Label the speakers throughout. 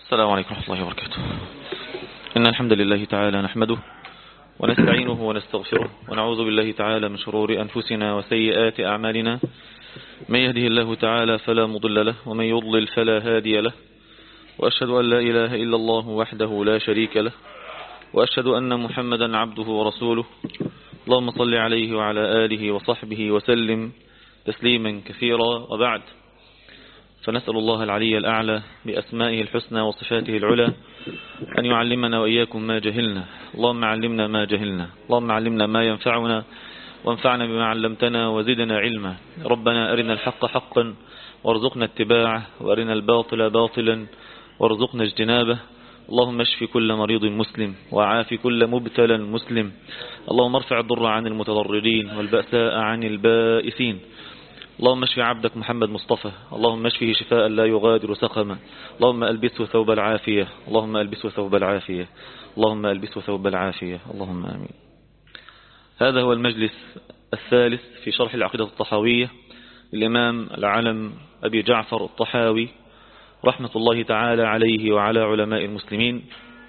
Speaker 1: السلام عليكم ورحمة الله وبركاته. إن الحمد لله تعالى نحمده ونستعينه ونستغفره ونعوذ بالله تعالى من شرور أنفسنا وسيئات أعمالنا. من يهده الله تعالى فلا مضل له ومن يضلل فلا هادي له، وأشهد أن لا إله إلا الله وحده لا شريك له، وأشهد أن محمدا عبده ورسوله. اللهم صل عليه وعلى آله وصحبه وسلم تسليما كثيرا، وبعد، فنسأل الله العلي الأعلى بأسمائه الحسنى وصفاته العلى أن يعلمنا وإياكم ما جهلنا. اللهم علمنا ما جهلنا، اللهم علمنا ما ينفعنا وانفعنا بما علمتنا وزدنا علما. ربنا أرنا الحق حقا وارزقنا اتباعه، وأرنا الباطل باطلا وارزقنا اجتنابه. اللهم اشف كل مريض مسلم وعاف كل مبتلى مسلم. اللهم ارفع الضر عن المتضررين والبأساء عن البائسين. اللهم اشف عبدك محمد مصطفى، اللهم اشفه شفاء لا يغادر سقما. اللهم ألبسه ثوب العافية، اللهم ألبسه ثوب العافية، اللهم ألبسه ثوب العافية، اللهم آمين. هذا هو المجلس الثالث في شرح العقيدة الطحاوية للإمام العلم أبي جعفر الطحاوي رحمة الله تعالى عليه وعلى علماء المسلمين.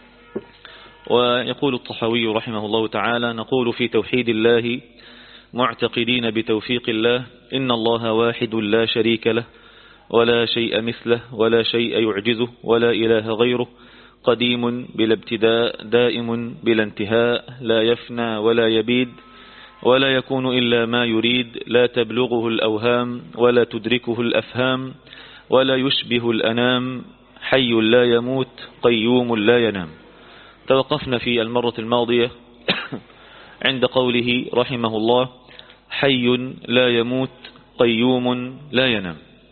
Speaker 1: ويقول الطحاوي رحمه الله تعالى: نقول في توحيد الله معتقدين بتوفيق الله إن الله واحد لا شريك له ولا شيء مثله ولا شيء يعجزه ولا إله غيره، قديم بلا ابتداء دائم بلا انتهاء، لا يفنى ولا يبيد ولا يكون إلا ما يريد، لا تبلغه الأوهام ولا تدركه الأفهام ولا يشبه الأنام، حي لا يموت قيوم لا ينام. توقفنا في المرة الماضية عند قوله رحمه الله: حي لا يموت قيوم لا ينام.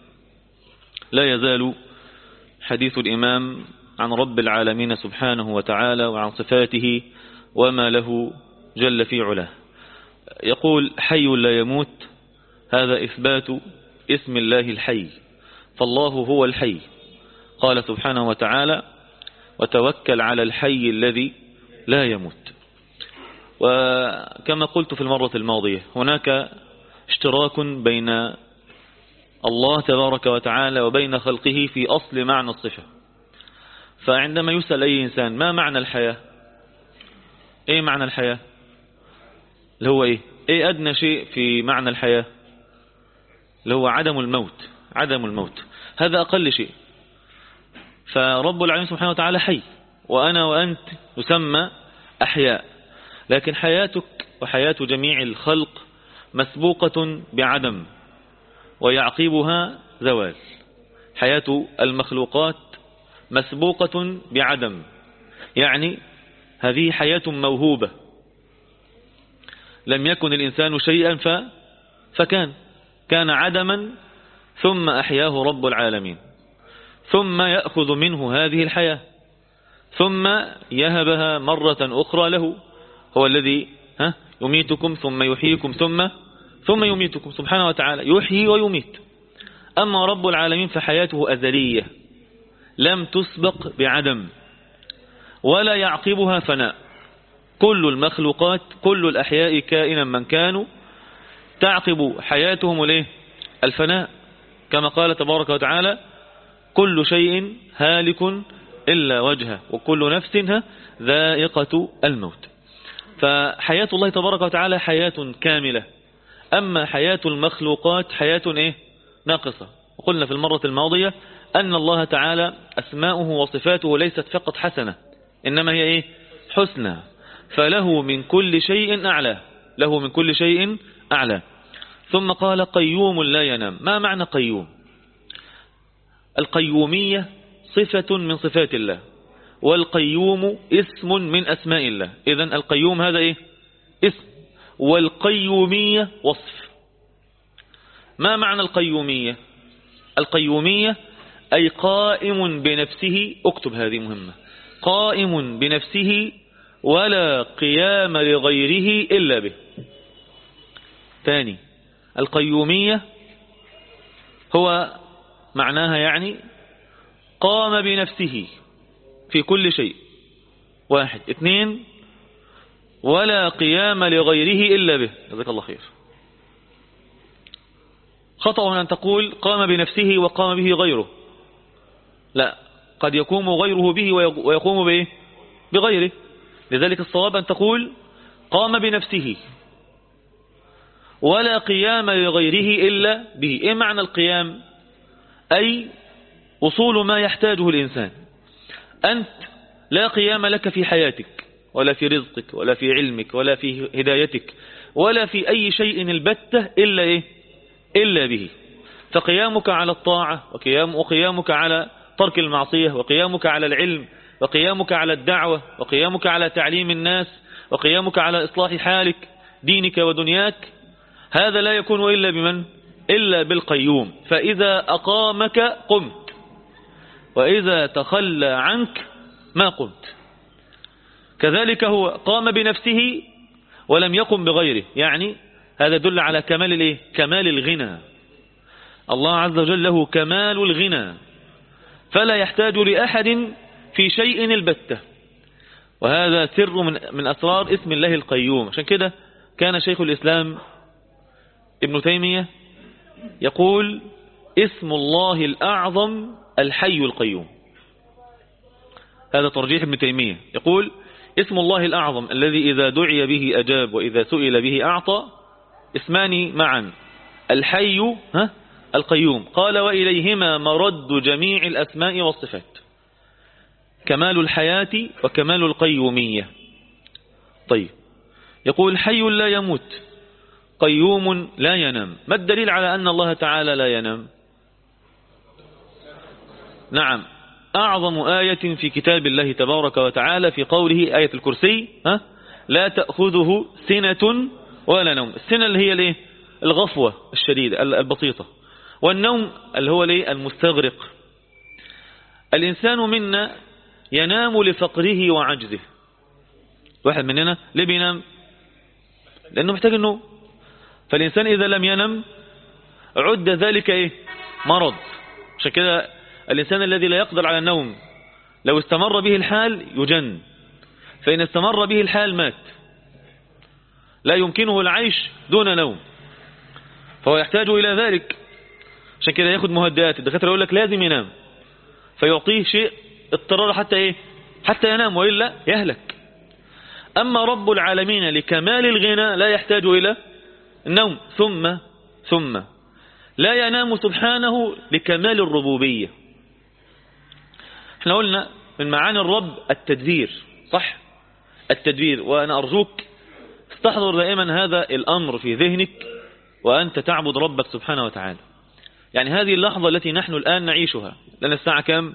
Speaker 1: لا يزال حديث الإمام عن رب العالمين سبحانه وتعالى وعن صفاته وما له جل في علاه. يقول: حي لا يموت، هذا إثبات اسم الله الحي، فالله هو الحي. قال سبحانه وتعالى: وتوكل على الحي الذي لا يموت. وكما قلت في المرة الماضية، هناك اشتراك بين الله تبارك وتعالى وبين خلقه في أصل معنى الصفة. فعندما يسأل أي إنسان ما معنى الحياة، إيه معنى الحياة، اللي هو إيه أدنى شيء في معنى الحياة، اللي هو عدم الموت. عدم الموت هذا أقل شيء. فرب العالمين سبحانه وتعالى حي، وأنا وأنت نسمى أحياء، لكن حياتك وحياة جميع الخلق مسبوقة بعدم ويعقبها زوال. حياة المخلوقات مسبوقة بعدم، يعني هذه حياة موهوبة. لم يكن الإنسان شيئا كان عدما، ثم أحياه رب العالمين، ثم يأخذ منه هذه الحياة، ثم يهبها مرة أخرى له. هو الذي يميتكم ثم يحييكم ثم يميتكم سبحانه وتعالى، يحيي ويميت. أما رب العالمين فحياته أزلية، لم تسبق بعدم ولا يعقبها فناء. كل المخلوقات، كل الأحياء كائنا من كانوا، تعقب حياتهم الفناء، كما قال تبارك وتعالى: كل شيء هالك إلا وجهه وكل نفس ذائقة الموت. فحياة الله تبارك وتعالى حياة كاملة. أما حياة المخلوقات حياة ناقصة. وقلنا في المرة الماضية أن الله تعالى أسماؤه وصفاته ليست فقط حسنة، إنما هي حسنى. فله من كل شيء أعلى، له من كل شيء أعلى. ثم قال: قيوم لا ينام. ما معنى قيوم؟ القيومية صفة من صفات الله، والقيوم اسم من أسماء الله. إذن القيوم هذا اسم، والقيومية وصف. ما معنى القيومية؟ القيومية أي قائم بنفسه. اكتب هذه مهمة: قائم بنفسه ولا قيام لغيره إلا به. ثاني، القيومية هو معناها يعني قام بنفسه في كل شيء. 1. 2، ولا قيام لغيره إلا به. جزاك الله خير. خطأ أن تقول قام بنفسه وقام به غيره، لا، قد يقوم غيره به ويقوم به بغيره. لذلك الصواب أن تقول قام بنفسه ولا قيام لغيره إلا به. إيه معنى القيام؟ أي وصول ما يحتاجه الإنسان. أنت لا قيام لك في حياتك ولا في رزقك ولا في علمك ولا في هدايتك ولا في أي شيء البتة إلا إيه؟ إلا به. فقيامك على الطاعة وقيامك على ترك المعصية وقيامك على العلم وقيامك على الدعوة وقيامك على تعليم الناس وقيامك على إصلاح حالك دينك ودنياك، هذا لا يكون إلا بمن؟ إلا بالقيوم. فإذا أقامك قمت، وإذا تخلى عنك ما قمت. كذلك هو قام بنفسه ولم يقم بغيره، يعني هذا يدل على كمال الإيه؟ كمال الغنى. الله عز وجل له كمال الغنى فلا يحتاج لأحد في شيء البتة، وهذا سر من أسرار اسم الله القيوم. عشان كده كان شيخ الإسلام ابن تيمية يقول اسم الله الأعظم الحي القيوم. هذا ترجيح ابن تيمية، يقول اسم الله الأعظم الذي إذا دعي به أجاب وإذا سئل به أعطى، اسمان معا الحي القيوم. قال وإليهما مرد جميع الأسماء والصفات، كمال الحياة وكمال القيومية. طيب، يقول حي لا يموت قيوم لا ينام. ما الدليل على أن الله تعالى لا ينام؟ نعم، أعظم آية في كتاب الله تبارك وتعالى في قوله آية الكرسي لا تأخذه سنة ولا نوم. السنة اللي هي الايه؟ الغفوة الشديدة البسيطة، والنوم اللي هو الايه؟ المستغرق. الإنسان منا ينام لفقره وعجزه. واحد مننا ليه بينام؟ لأنه محتاج النوم. فالإنسان إذا لم ينم عد ذلك ايه؟ مرض. عشان كده الإنسان الذي لا يقدر على النوم لو استمر به الحال يجن، فإن استمر به الحال مات، لا يمكنه العيش دون نوم، فهو يحتاج إلى ذلك. عشان كده ياخد مهدئات. الدكاترة يقول لك لازم ينام، فيعطيه شيء اضطرار حتى ايه؟ حتى ينام، وإلا يهلك. أما رب العالمين لكمال الغنى لا يحتاج إلى النوم. ثم لا ينام سبحانه لكمال الربوبية. احنا قلنا من معاني الرب التدبير، صح؟ التدبير. وأنا أرجوك استحضر دائما هذا الأمر في ذهنك وأنت تعبد ربك سبحانه وتعالى. يعني هذه اللحظة التي نحن الآن نعيشها، لأن الساعة كام؟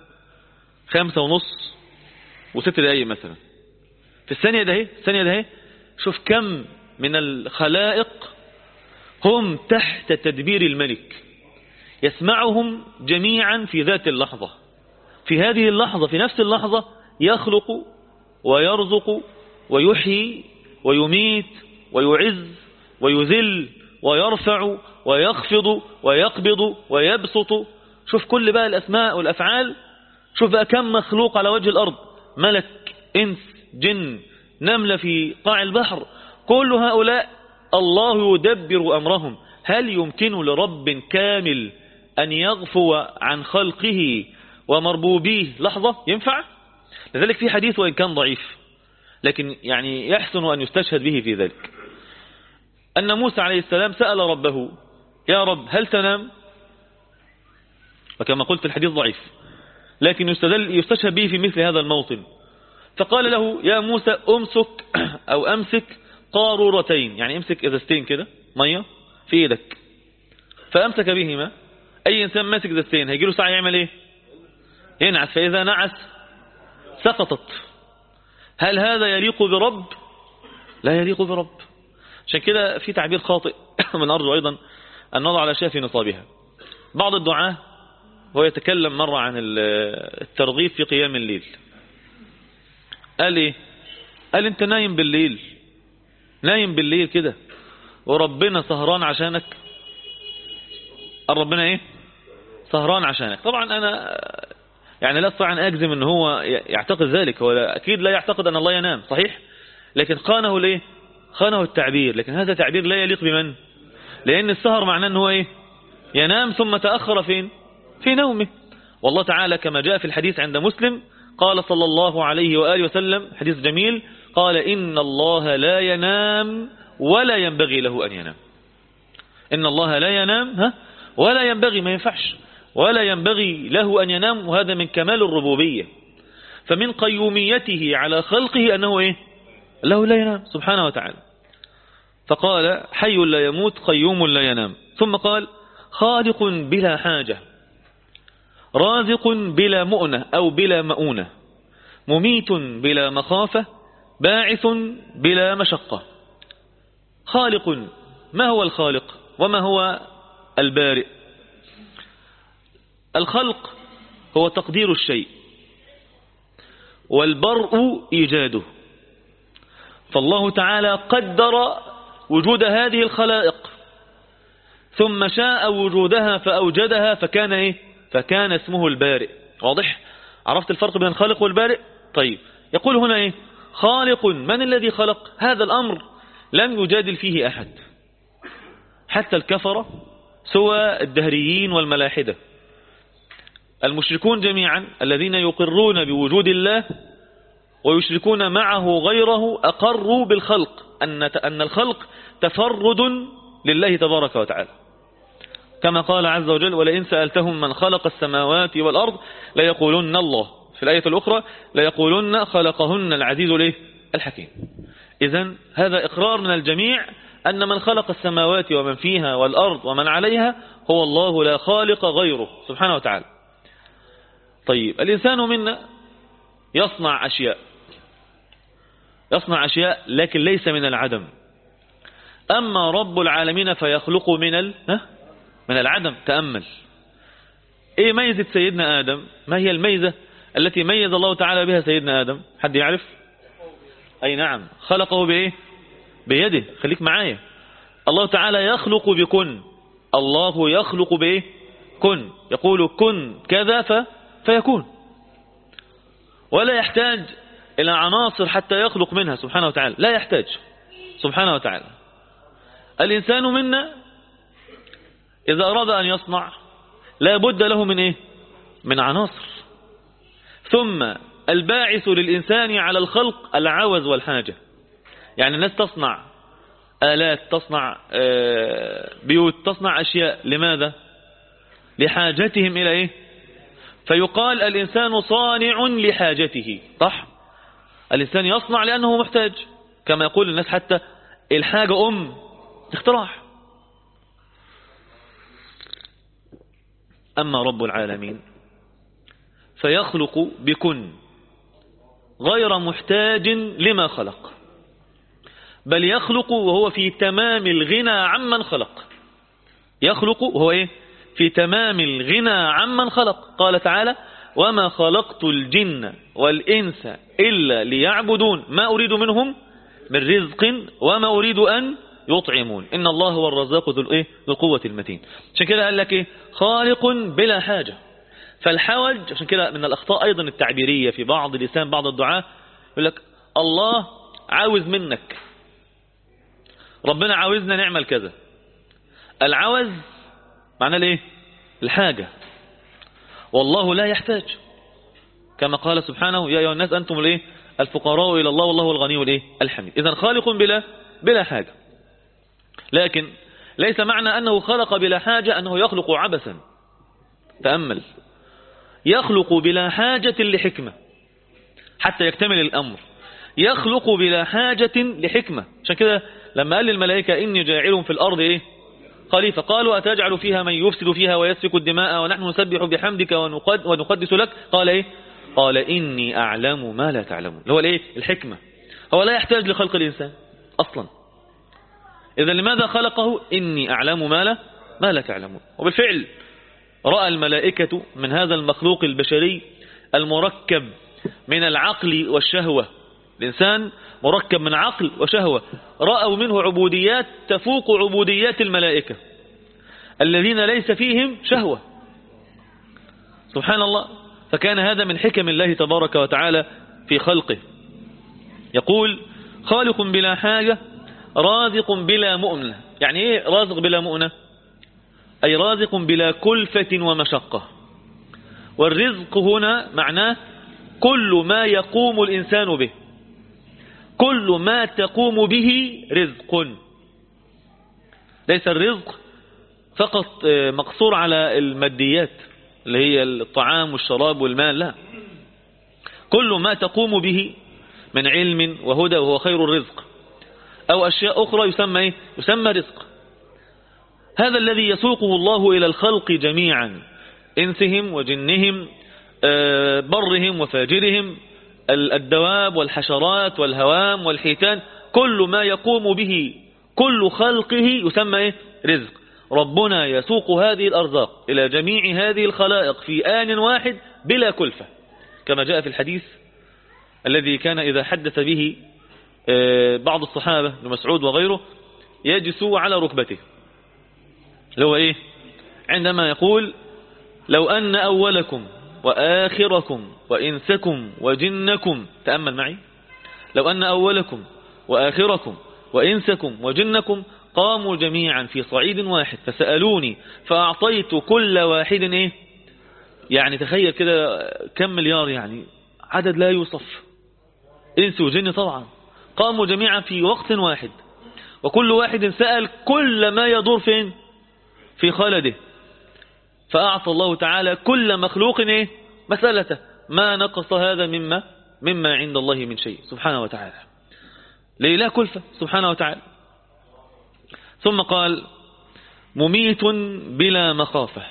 Speaker 1: 5:30 و6 دقايق مثلا. في الثانية ده شوف كم من الخلائق هم تحت تدبير الملك، يسمعهم جميعا في ذات اللحظة. في هذه اللحظة، في نفس اللحظة، يخلق ويرزق ويحيي ويميت ويعز ويذل ويرفع ويخفض ويقبض ويبسط. شوف كل بقى الأسماء والأفعال. شوف بقى كم مخلوق على وجه الأرض، ملك، إنس، جن، نملة في قاع البحر، كل هؤلاء الله يدبر أمرهم. هل يمكن لرب كامل أن يغفو عن خلقه ومربوبيه لحظة؟ ينفع؟ لذلك في حديث وإن كان ضعيف لكن يعني يحسن أن يستشهد به في ذلك، أن موسى عليه السلام سأل ربه يا رب هل تنام؟ وكما قلت الحديث ضعيف لكن يستشهد به في مثل هذا الموطن. فقال له يا موسى أمسك قارورتين، يعني امسك ازازتين كده مية في ايدك. فأمسك بهما. أي إنسان ماسك ازازتين هيجيله ساعة يعمل ايه؟ ينعس، فإذا نعس سقطت. هل هذا يليق برب؟ لا يليق برب. عشان كده في تعبير خاطئ من أرجو أيضا أن نضع الأشياء في نصابها. بعض الدعاة هو يتكلم مرة عن الترغيب في قيام الليل. قال ايه؟ قال انت نايم بالليل كده وربنا سهران عشانك. ربنا ايه؟ سهران عشانك. طبعا انا يعني لا استطيع ان اجزم ان هو يعتقد ذلك، هو اكيد لا يعتقد ان الله ينام، صحيح؟ لكن خانه ليه؟ خانه التعبير. لكن هذا تعبير لا يليق بمن؟ لان السهر معناه ان هو ايه؟ ينام ثم تأخر فين؟ في نومه. والله تعالى كما جاء في الحديث عند مسلم قال صلى الله عليه وآله وسلم حديث جميل، قال إن الله لا ينام ولا ينبغي له أن ينام. إن الله لا ينام ولا ينبغي، ما ينفعش، ولا ينبغي له أن ينام، وهذا من كمال الربوبية. فمن قيوميته على خلقه أنه إيه؟ له لا ينام سبحانه وتعالى. فقال حي لا يموت قيوم لا ينام. ثم قال خالق بلا حاجة، رازق بلا مؤنة أو بلا مؤونة، مميت بلا مخافة، باعث بلا مشقة. خالق، ما هو الخالق وما هو البارئ؟ الخلق هو تقدير الشيء، والبرء إيجاده. فالله تعالى قدر وجود هذه الخلائق ثم شاء وجودها فأوجدها، فكان إيه؟ فكان اسمه البارئ. واضح؟ عرفت الفرق بين الخالق والبارئ؟ طيب، يقول هنا إيه؟ خالق، من الذي خلق؟ هذا الأمر لم يجادل فيه أحد، حتى الكفرة سوى الدهريين والملاحدة. المشركون جميعا الذين يقرون بوجود الله ويشركون معه غيره أقروا بالخلق، أن الخلق تفرد لله تبارك وتعالى، كما قال عز وجل ولئن سألتهم من خلق السماوات والأرض ليقولن الله. في الآية الأخرى ليقولن خلقهن العزيز الحكيم. إذن هذا إقرار من الجميع أن من خلق السماوات ومن فيها والأرض ومن عليها هو الله لا خالق غيره سبحانه وتعالى. طيب، الإنسان منا يصنع أشياء لكن ليس من العدم. أما رب العالمين فيخلق من العدم. تأمل إيه ميزة سيدنا آدم؟ ما هي الميزة التي ميز الله تعالى بها سيدنا آدم؟ حد يعرف؟ أي نعم، خلقه بإيه؟ بيده. خليك معايا، الله تعالى يخلق بكن. الله يخلق بإيه؟ كن. يقول كن كذا فيكون، ولا يحتاج إلى عناصر حتى يخلق منها سبحانه وتعالى، لا يحتاج سبحانه وتعالى. الإنسان منا إذا أراد أن يصنع لا بد له من إيه؟ من عناصر. ثم الباعث للإنسان على الخلق العوز والحاجة. يعني الناس تصنع آلات، تصنع بيوت، تصنع أشياء، لماذا؟ لحاجتهم إلى إيه؟ فيقال الإنسان صانع لحاجته. صح؟ الإنسان يصنع لأنه محتاج، كما يقول الناس حتى الحاجة اختراع. أما رب العالمين فيخلق بكن، غير محتاج لما خلق، بل يخلق وهو في تمام الغنى عمن خلق. يخلق وهو إيه؟ في تمام الغنى عمن خلق. قال تعالى وما خلقت الجن والإنس إلا ليعبدون ما أريد منهم من رزق وما أريد أن يطعمون إن الله هو الرزاق ذو القوة المتين. عشان كده قال لك إيه؟ خالق بلا حاجة. فالحوج، عشان كده من الأخطاء أيضا التعبيرية في بعض لسان بعض الدعاة، يقول لك الله عاوز منك، ربنا عاوزنا نعمل كذا. العوز معناه الايه؟ الحاجة. والله لا يحتاج، كما قال سبحانه يا أيها الناس أنتم الايه؟ الفقراء إلى الله والله الغني الايه؟ الحميد. إذن خالق بلا حاجة. لكن ليس معنى أنه خلق بلا حاجة أنه يخلق عبثا. تأمل، يخلق بلا حاجة لحكمة حتى يكتمل الأمر. يخلق بلا حاجة لحكمة. عشان كده لما قال للملائكة إني جاعل في الأرض إيه؟ خليفة، قالوا أتجعل فيها من يفسد فيها ويسفك الدماء ونحن نسبح بحمدك ونقدس لك؟ قال إيه؟ قال إني أعلم ما لا تعلمون. اللي هو الإيه؟ الحكمة. هو لا يحتاج لخلق الإنسان أصلا. إذا لماذا خلقه؟ إني أعلم ما لا تعلمون. وبالفعل رأى الملائكة من هذا المخلوق البشري المركب من العقل والشهوة. الإنسان مركب من عقل وشهوة، رأوا منه عبوديات تفوق عبوديات الملائكة الذين ليس فيهم شهوة. سبحان الله. فكان هذا من حكم الله تبارك وتعالى في خلقه. يقول خالق بلا حاجة، رازق بلا مؤنة. يعني ايه رازق بلا مؤنة؟ أي رازق بلا كلفة ومشقة. والرزق هنا معناه كل ما يقوم الإنسان به، كل ما تقوم به رزق. ليس الرزق فقط مقصور على الماديات اللي هي الطعام والشراب والمال، لا، كل ما تقوم به من علم وهدى وهو خير الرزق، أو أشياء أخرى يسمى يسمى رزق. هذا الذي يسوقه الله إلى الخلق جميعا، إنسهم وجنهم، برهم وفاجرهم، الدواب والحشرات والهوام والحيتان، كل ما يقوم به كل خلقه يسمى رزق. ربنا يسوق هذه الأرزاق إلى جميع هذه الخلائق في آن واحد بلا كلفة، كما جاء في الحديث الذي كان إذا حدث به بعض الصحابة ابن مسعود وغيره يجسوا على ركبته، اللي هو عندما يقول: لو أن أولكم وآخركم وإنسكم وجنكم، تأمل معي، لو أن أولكم وآخركم وإنسكم وجنكم قاموا جميعا في صعيد واحد فسألوني فأعطيت كل واحد يعني تخيل كده كم مليار، يعني عدد لا يوصف، إنس وجن طبعا، قاموا جميعا في وقت واحد، وكل واحد سأل كل ما يدور فين في خلده، فأعطى الله تعالى كل مخلوق مسألته، ما نقص هذا مما عند الله من شيء سبحانه وتعالى، لا كلفة سبحانه وتعالى. ثم قال: مميت بلا مخافة.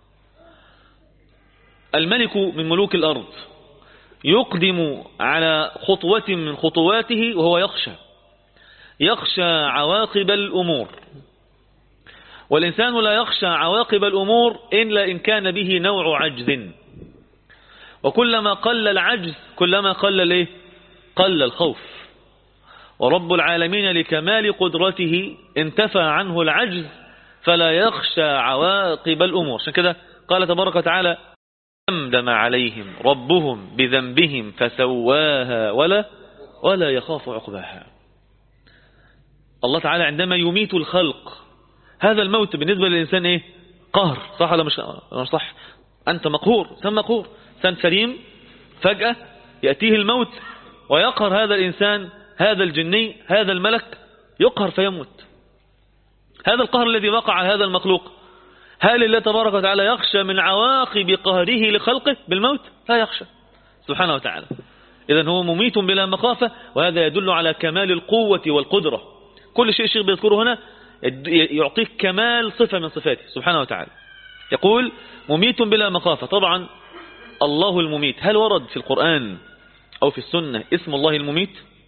Speaker 1: الملك من ملوك الأرض يقدم على خطوة من خطواته وهو يخشى عواقب الأمور، والإنسان لا يخشى عواقب الأمور إلا إن كان به نوع عجز، وكلما قل العجز كلما قل الخوف، ورب العالمين لكمال قدرته انتفى عنه العجز فلا يخشى عواقب الأمور. عشان كده قال تبارك وتعالى: دمدم عليهم ربهم بذنبهم فسواها ولا يخاف عقباها. الله تعالى عندما يميت الخلق، هذا الموت بالنسبة للإنسان قهر، صح ولا مش صح؟ أنت مقهور، إنسان مقهور، إنسان سليم، فجأة يأتيه الموت ويقهر هذا الإنسان، هذا الجني، هذا الملك، يقهر فيموت. هذا القهر الذي وقع على هذا المخلوق، هل الله تبارك وتعالى يخشى من عواقب قهره لخلقه بالموت؟ لا يخشى سبحانه وتعالى. إذن هو مميت بلا مخافة، وهذا يدل على كمال القوة والقدرة. كل شيء الشيخ بيذكره هنا يعطيك كمال صفة من صفاته سبحانه وتعالى. يقول: مميت بلا مخافة. طبعا الله المميت، هل ورد في القرآن أو في السنة اسم الله المميت؟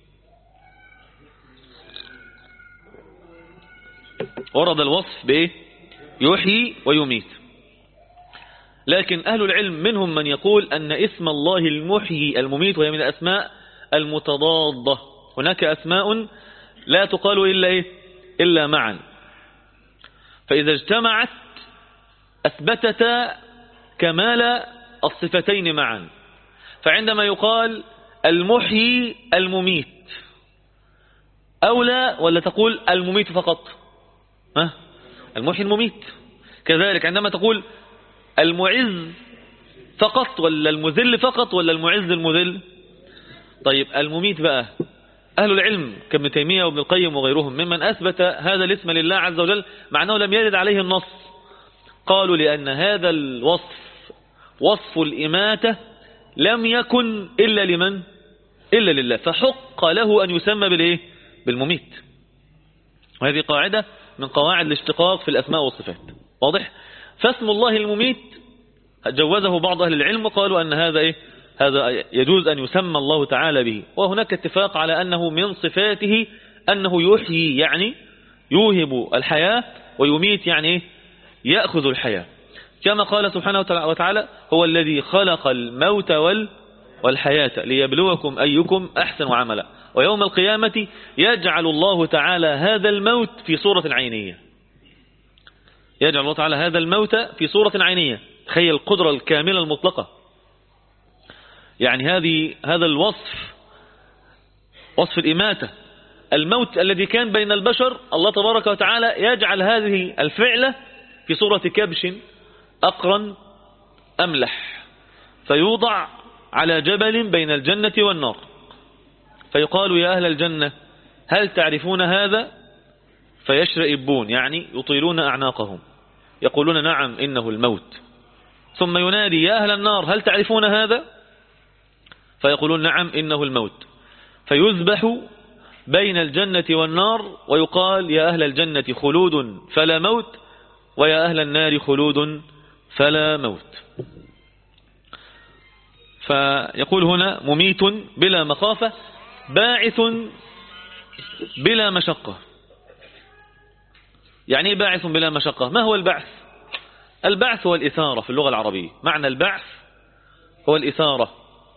Speaker 1: ورد الوصف بإيه؟ يحيي ويميت. لكن أهل العلم منهم من يقول أن اسم الله المحيي المميت وهي من الأسماء المتضادة، هناك أسماء لا تقال إلا معا، فإذا اجتمعت أثبتتا كمال الصفتين معا. فعندما يقال المحيي المميت أولى ولا تقول المميت فقط؟ المحيي المميت. كذلك عندما تقول المعز فقط ولا المذل فقط ولا المعز المذل؟ طيب المميت بقى، أهل العلم كابن تيمية وابن القيم وغيرهم ممن أثبت هذا الاسم لله عز وجل مع أنه لم يرد عليه النص، قالوا لأن هذا الوصف وصف الإماتة لم يكن إلا لمن؟ إلا لله، فحق له أن يسمى بالمميت. وهذه قاعدة من قواعد الاشتقاق في الأسماء والصفات، واضح؟ فاسم الله المميت جوزه بعض أهل العلم وقالوا أن هذا يجوز أن يسمى الله تعالى به. وهناك اتفاق على أنه من صفاته أنه يحيي، يعني يوهب الحياة، ويميت يعني يأخذ الحياة، كما قال سبحانه وتعالى: هو الذي خلق الموت والحياة ليبلوكم أيكم أحسن عملا. ويوم القيامة يجعل الله تعالى هذا الموت في صورة عينية، يجعل الله تعالى هذا الموت في صورة عينية. تخيل القدرة الكاملة المطلقة. يعني هذا الوصف، وصف الإماتة، الموت الذي كان بين البشر، الله تبارك وتعالى يجعل هذه الفعلة في صورة كبش أقرن أملح، فيوضع على جبل بين الجنة والنار، فيقال يا أهل الجنة هل تعرفون هذا؟ فيشرئبون، يعني يطيلون أعناقهم، يقولون نعم إنه الموت. ثم ينادي يا أهل النار هل تعرفون هذا؟ فيقولون نعم إنه الموت، فيذبح بين الجنة والنار ويقال يا أهل الجنة خلود فلا موت، ويا أهل النار خلود فلا موت. فيقول هنا مميت بلا مخافة، باعث بلا مشقة. يعني ايه باعث بلا مشقة؟ ما هو البعث؟ البعث هو الإثارة في اللغة العربية، معنى البعث هو الإثارة،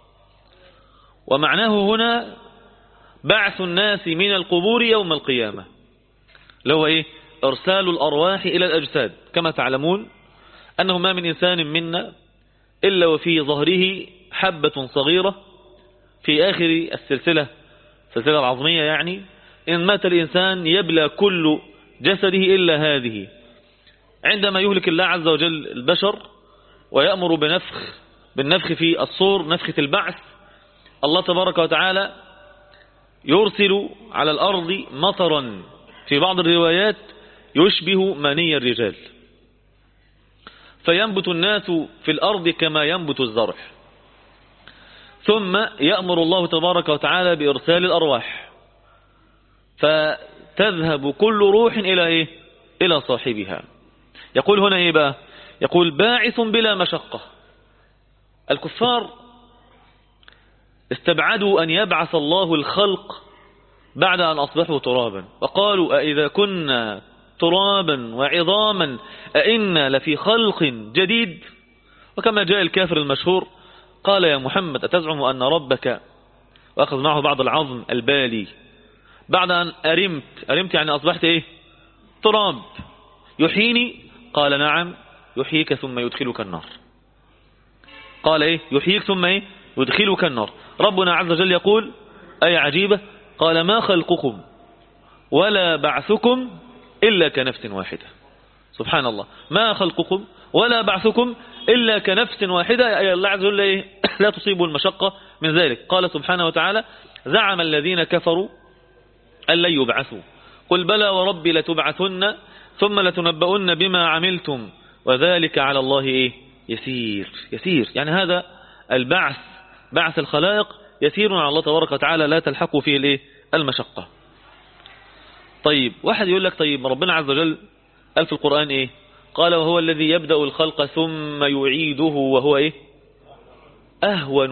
Speaker 1: ومعناه هنا بعث الناس من القبور يوم القيامة، اللي هو ايه؟ ارسال الأرواح إلى الأجساد. كما تعلمون أنه ما من إنسان منا إلا وفي ظهره حبة صغيرة في آخر السلسلة العظمية، يعني إن مات الإنسان يبلى كل جسده إلا هذه. عندما يهلك الله عز وجل البشر ويأمر بالنفخ في الصور، نفخة البعث، الله تبارك وتعالى يرسل على الأرض مطرا في بعض الروايات يشبه مني الرجال، فينبت الناس في الأرض كما ينبت الزرع. ثم يأمر الله تبارك وتعالى بإرسال الأرواح، فتذهب كل روح إلى إيه؟ إلى صاحبها. يقول هنا إيه بقى؟ يقول باعث بلا مشقة. الكفار استبعدوا أن يبعث الله الخلق بعد أن أصبحوا ترابا، وقالوا أئذا كنا ترابا وعظاما أئنا لفي خلق جديد. وكما جاء الكافر المشهور قال يا محمد أتزعم أن ربك، وأخذ معه بعض العظم البالي، بعد أن أرمت يعني أصبحت إيه؟ تراب، يحييني؟ قال نعم يحييك ثم يدخلك النار. قال إيه؟ يحييك ثم إيه؟ يدخلك النار. ربنا عز وجل يقول آية عجيبة، قال ما خلقكم ولا بعثكم إلا كنفس واحدة. سبحان الله، ما خلقكم ولا بعثكم إلا كنفس واحدة. أي الله عز وجل إيه؟ لا تصيب المشقة من ذلك. قال سبحانه وتعالى زعم الذين كفروا أن لن يبعثوا، قل بلى وربي لتبعثن ثم لتنبؤن بما عملتم وذلك على الله إيه؟ يسير. يعني هذا البعث، بعث الخلائق، يسير على الله تبارك وتعالى، لا تلحق فيه الإيه؟ المشقة. طيب واحد يقول لك طيب ربنا عز وجل قال في القرآن إيه؟ قال وهو الذي يبدأ الخلق ثم يعيده وهو إيه؟ أهون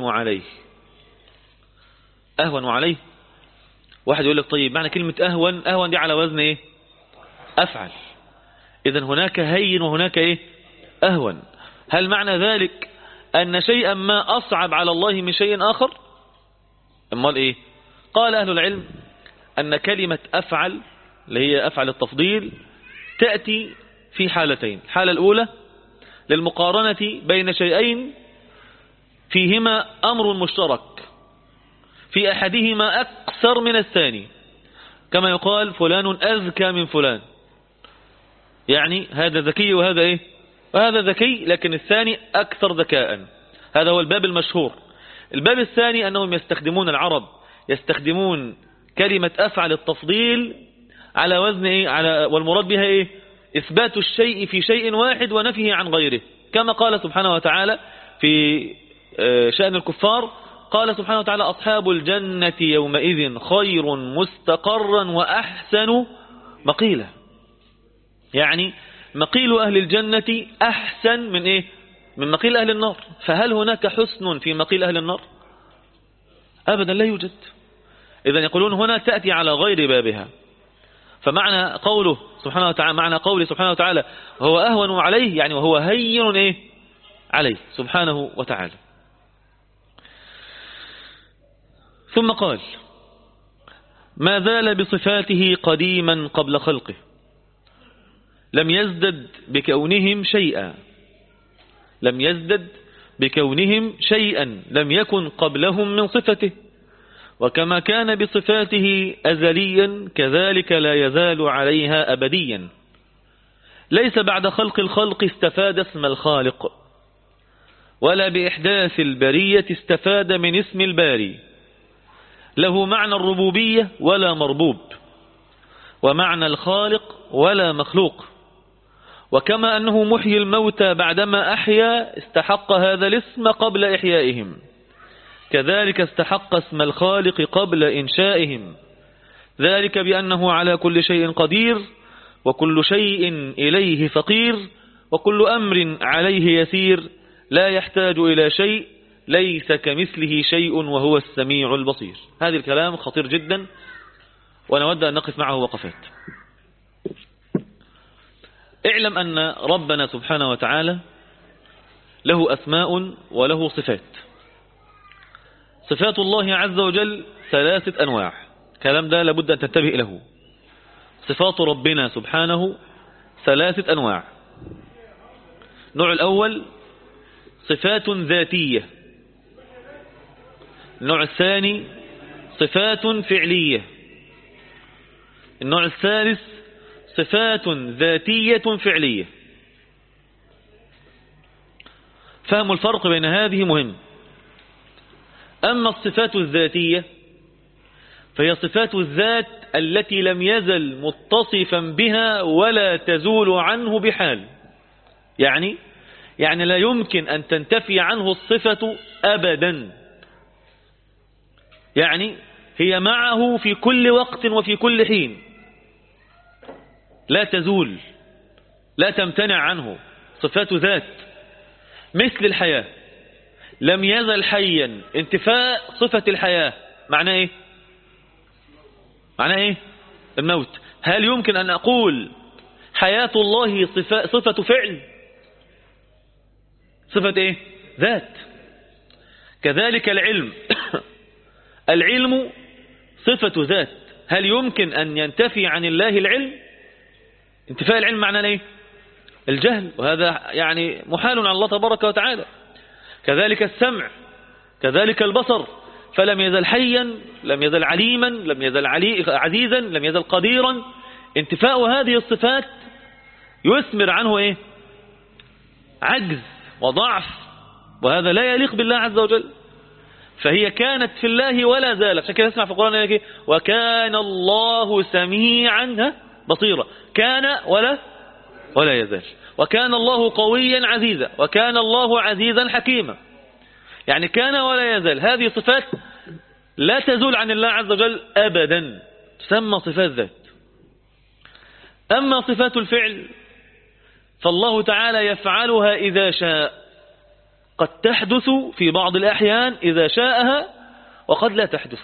Speaker 1: عليه. واحد يقول لك طيب معنى كلمة أهون دي على وزن إيه؟ أفعل. إذن هناك هين وهناك إيه؟ أهون. هل معنى ذلك أن شيئا ما أصعب على الله من شيء آخر؟ أمال إيه؟ قال أهل العلم أن كلمة أفعل اللي هي أفعل التفضيل تأتي في حالتين. الحالة الأولى للمقارنة بين شيئين فيهما أمر مشترك، في أحدهما أكثر من الثاني، كما يقال فلان أذكى من فلان، يعني هذا ذكي وهذا إيه؟ وهذا ذكي لكن الثاني أكثر ذكاء. هذا هو الباب المشهور. الباب الثاني أنهم يستخدمون العرب يستخدمون كلمة أفعل التفضيل على وزن إيه؟ والمراد بها إيه؟ إثبات الشيء في شيء واحد ونفيه عن غيره، كما قال سبحانه وتعالى في شأن الكفار، قال سبحانه وتعالى أصحاب الجنة يومئذ خير مستقرا وأحسن مقيلا. يعني مقيل أهل الجنة أحسن من إيه؟ من مقيل أهل النار. فهل هناك حسن في مقيل أهل النار؟ أبدا لا يوجد. إذن يقولون هنا تأتي على غير بابها. فمعنى قوله سبحانه وتعالى، معنى قوله سبحانه وتعالى هو أهون عليه، يعني وهو هين إيه؟ عليه سبحانه وتعالى. ثم قال ما زال بصفاته قديما قبل خلقه، لم يزدد بكونهم شيئا لم يكن قبلهم من صفته، وكما كان بصفاته أزليا كذلك لا يزال عليها أبديا، ليس بعد خلق الخلق استفاد اسم الخالق، ولا بإحداث البرية استفاد من اسم الباري، له معنى الربوبية ولا مربوب، ومعنى الخالق ولا مخلوق. وكما أنه محيي الموتى بعدما أحيا استحق هذا الاسم قبل إحيائهم، كذلك استحق اسم الخالق قبل إنشائهم، ذلك بأنه على كل شيء قدير، وكل شيء إليه فقير، وكل أمر عليه يسير، لا يحتاج إلى شيء، ليس كمثله شيء وهو السميع البصير. هذا الكلام خطير جدا، ونود أن نقف معه وقفات. اعلم أن ربنا سبحانه وتعالى له أسماء وله صفات. صفات الله عز وجل 3 أنواع، الكلام ده لابد أن تنتبه له. صفات ربنا سبحانه 3 أنواع. النوع الأول صفات ذاتية، النوع الثاني صفات فعلية، النوع الثالث صفات ذاتية فعلية. فهم الفرق بين هذه مهم. أما الصفات الذاتية فهي صفات الذات التي لم يزل متصفا بها ولا تزول عنه بحال، يعني لا يمكن أن تنتفي عنه الصفة أبدا، يعني هي معه في كل وقت وفي كل حين، لا تزول، لا تمتنع عنه، صفات ذات. مثل الحياة، لم يزل حيا، انتفاء صفة الحياة معناه ايه؟ معناه ايه؟ الموت. هل يمكن أن أقول حياة الله صفة فعل؟ صفة ايه؟ ذات. كذلك العلم العلم صفة ذات. هل يمكن أن ينتفي عن الله العلم؟ انتفاء العلم معناه ايه؟ الجهل، وهذا يعني محال على الله تبارك وتعالى. كذلك السمع، كذلك البصر، فلم يزل حيا، لم يزل عليما، لم يزل عزيزا، لم يزل قديرا. انتفاء هذه الصفات يثمر عنه ايه؟ عجز وضعف، وهذا لا يليق بالله عز وجل. فهي كانت في الله ولا زالت. عشان كده نسمع في القرآن يقول وكان الله سميعا بصيرا، كان ولا يزال، وكان الله قويا عزيزا، وكان الله عزيزا حكيما. يعني كان ولا يزال، هذه صفات لا تزول عن الله عز وجل أبدا، تسمى صفات ذات. أما صفات الفعل فالله تعالى يفعلها إذا شاء، قد تحدث في بعض الأحيان إذا شاءها، وقد لا تحدث.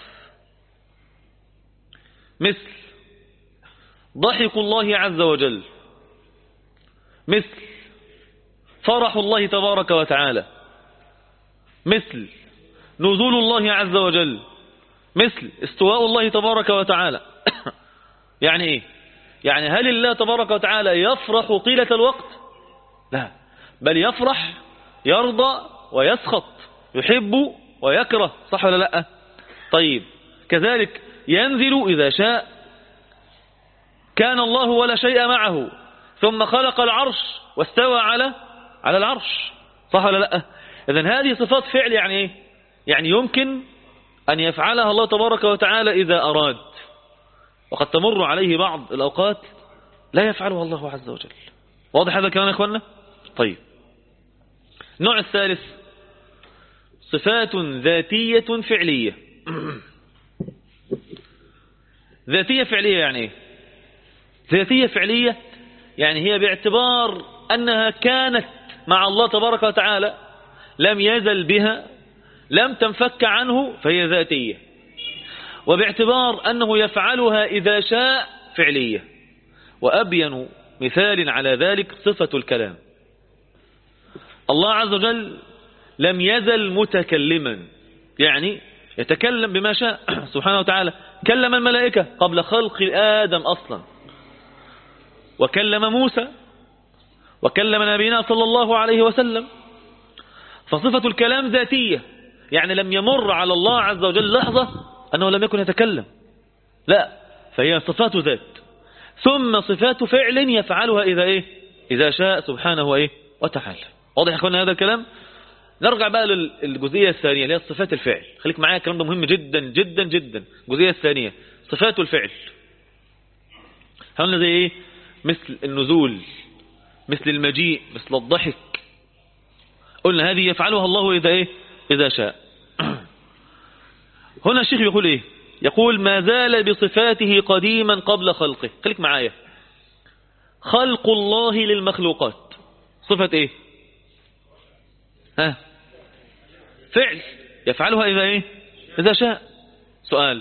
Speaker 1: مثل ضحك الله عز وجل، مثل فرح الله تبارك وتعالى، مثل نزول الله عز وجل، مثل استواء الله تبارك وتعالى. يعني ايه؟ يعني هل الله تبارك وتعالى يفرح طيلة الوقت؟ لا، بل يفرح، يرضى ويسخط، يحب ويكره، صح ولا لا؟ طيب كذلك ينزل إذا شاء. كان الله ولا شيء معه، ثم خلق العرش واستوى على العرش، صح ولا لا؟ إذن هذه صفات فعل. يعني ايه؟ يعني يمكن أن يفعلها الله تبارك وتعالى إذا أراد، وقد تمر عليه بعض الأوقات لا يفعلها الله عز وجل. واضح هذا كمان يا أخوانا؟ طيب، النوع الثالث صفات ذاتية فعلية. ذاتية فعلية يعني ايه؟ ذاتية فعلية يعني هي باعتبار أنها كانت مع الله تبارك وتعالى، لم يزل بها، لم تنفك عنه، فهي ذاتية. وباعتبار أنه يفعلها إذا شاء، فعلية. وأبين مثال على ذلك صفة الكلام. الله عز وجل لم يزل متكلما، يعني يتكلم بما شاء سبحانه وتعالى. كلم الملائكة قبل خلق آدم أصلا، وكلم موسى، وكلم نبينا صلى الله عليه وسلم. فصفة الكلام ذاتية، يعني لم يمر على الله عز وجل لحظة أنه لم يكن يتكلم، لا، فهي صفات ذات. ثم صفات فعل يفعلها إذا إيه؟ إذا شاء سبحانه وتعالى. واضح يا أخوانا هذا الكلام؟ نرجع بقى للجزئية الثانية اللي هي صفات الفعل. خليك معايا، الكلام ده مهم جدا جدا جدا. الجزئية الثانية صفات الفعل. قلنا زي ايه؟ مثل النزول، مثل المجيء، مثل الضحك. قلنا هذه يفعلها الله إذا ايه؟ إذا شاء. هنا الشيخ يقول ايه؟ يقول ما زال بصفاته قديما قبل خلقه. خليك معايا. خلق الله للمخلوقات صفة ايه؟ ها؟ فعل يفعلها إذا ايه؟ إذا شاء. سؤال: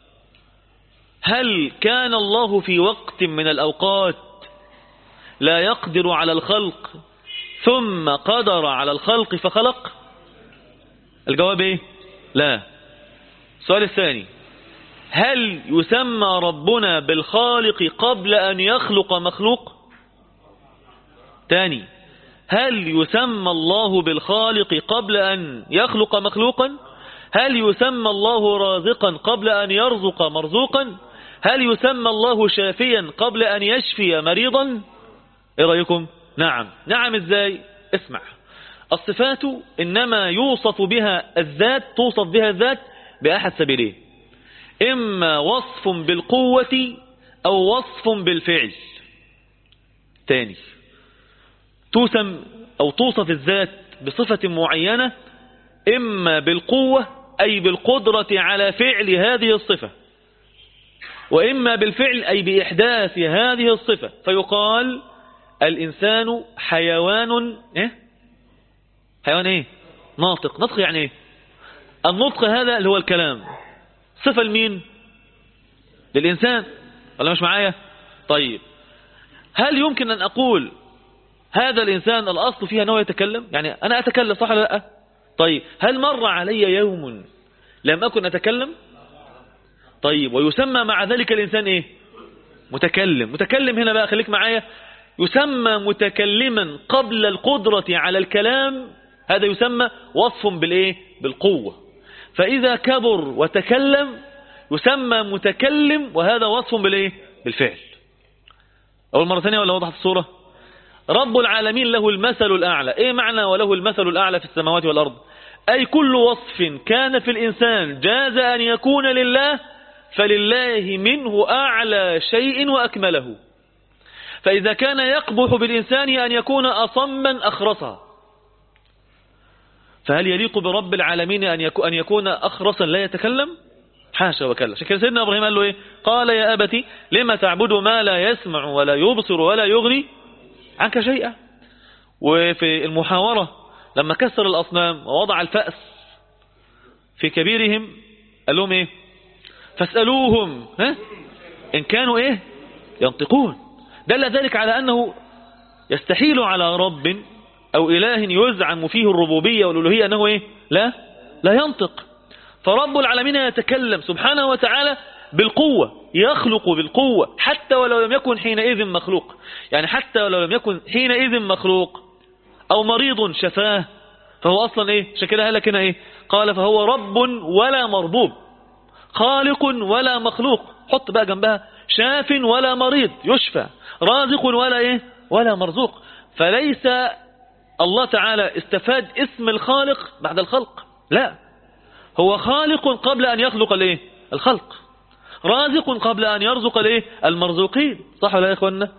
Speaker 1: هل كان الله في وقت من الأوقات لا يقدر على الخلق ثم قدر على الخلق فخلق؟ الجواب ايه؟ لا. السؤال الثاني: هل يسمى ربنا بالخالق قبل أن يخلق مخلوق؟ تاني: هل يسمى الله بالخالق قبل أن يخلق مخلوقا؟ هل يسمى الله رازقا قبل أن يرزق مرزوقا؟ هل يسمى الله شافيا قبل أن يشفي مريضا؟ ايه رأيكم؟ نعم. نعم ازاي؟ اسمع. الصفات إنما يوصف بها الذات، توصف بها الذات بأحد سبيلين: إما وصف بالقوة أو وصف بالفعل. تاني: توسم أو توصف الذات بصفة معينة إما بالقوة أي بالقدرة على فعل هذه الصفة، وإما بالفعل أي بإحداث هذه الصفة. فيقال الإنسان حيوان إيه؟ حيوان إيه؟ ناطق. نطق يعني إيه؟ النطق هذا اللي هو الكلام. صفة لمين؟ للإنسان ولا مش معايا؟ طيب، هل يمكن أن أقول هذا الإنسان الأصل فيها أنه يتكلم؟ يعني أنا أتكلم صح ولا لا؟ طيب، هل مر علي يوم لم أكن أتكلم؟ طيب، ويسمى مع ذلك الإنسان إيه؟ متكلم. متكلم هنا بقى خليك معايا، يسمى متكلما قبل القدرة على الكلام. هذا يسمى وصف بالإيه؟ بالقوة. فإذا كبر وتكلم يسمى متكلم، وهذا وصف بالإيه؟ بالفعل. أول مرة ثانية ولا وضحت الصورة؟ رب العالمين له المثل الأعلى. إيه معنى وله المثل الأعلى في السماوات والأرض؟ أي كل وصف كان في الإنسان جاز أن يكون لله، فلله منه أعلى شيء وأكمله. فإذا كان يقبح بالإنسان أن يكون أصما أخرصا، فهل يليق برب العالمين أن يكون أخرصا لا يتكلم؟ حاشا وكلا. شكرا. سيدنا إبراهيم قال له إيه؟ قال يا أبت لما تعبد ما لا يسمع ولا يبصر ولا يغني عنك شيئا. وفي المحاورة لما كسر الأصنام ووضع الفأس في كبيرهم قال لهم إيه؟ فاسألوهم إن كانوا إيه؟ ينطقون. دل ذلك على أنه يستحيل على رب أو إله يزعم فيه الربوبية والألوهية أنه إيه؟ لا ينطق. فرب العالمين يتكلم سبحانه وتعالى بالقوة، يخلق بالقوة حتى ولو لم يكن حينئذ مخلوق. يعني حتى ولو لم يكن حينئذ مخلوق أو مريض شفاه، فهو أصلا إيه؟ شكلها لك هنا إيه؟ قال فهو رب ولا مربوب، خالق ولا مخلوق. حط بقى جنبها شاف ولا مريض يشفى، رازق ولا إيه؟ ولا مرزوق. فليس الله تعالى استفاد اسم الخالق بعد الخلق، لا، هو خالق قبل أن يخلق الإيه؟ الخلق، رازق قبل أن يرزق الإيه؟ المرزوقين. صح ولا يا إخوانا؟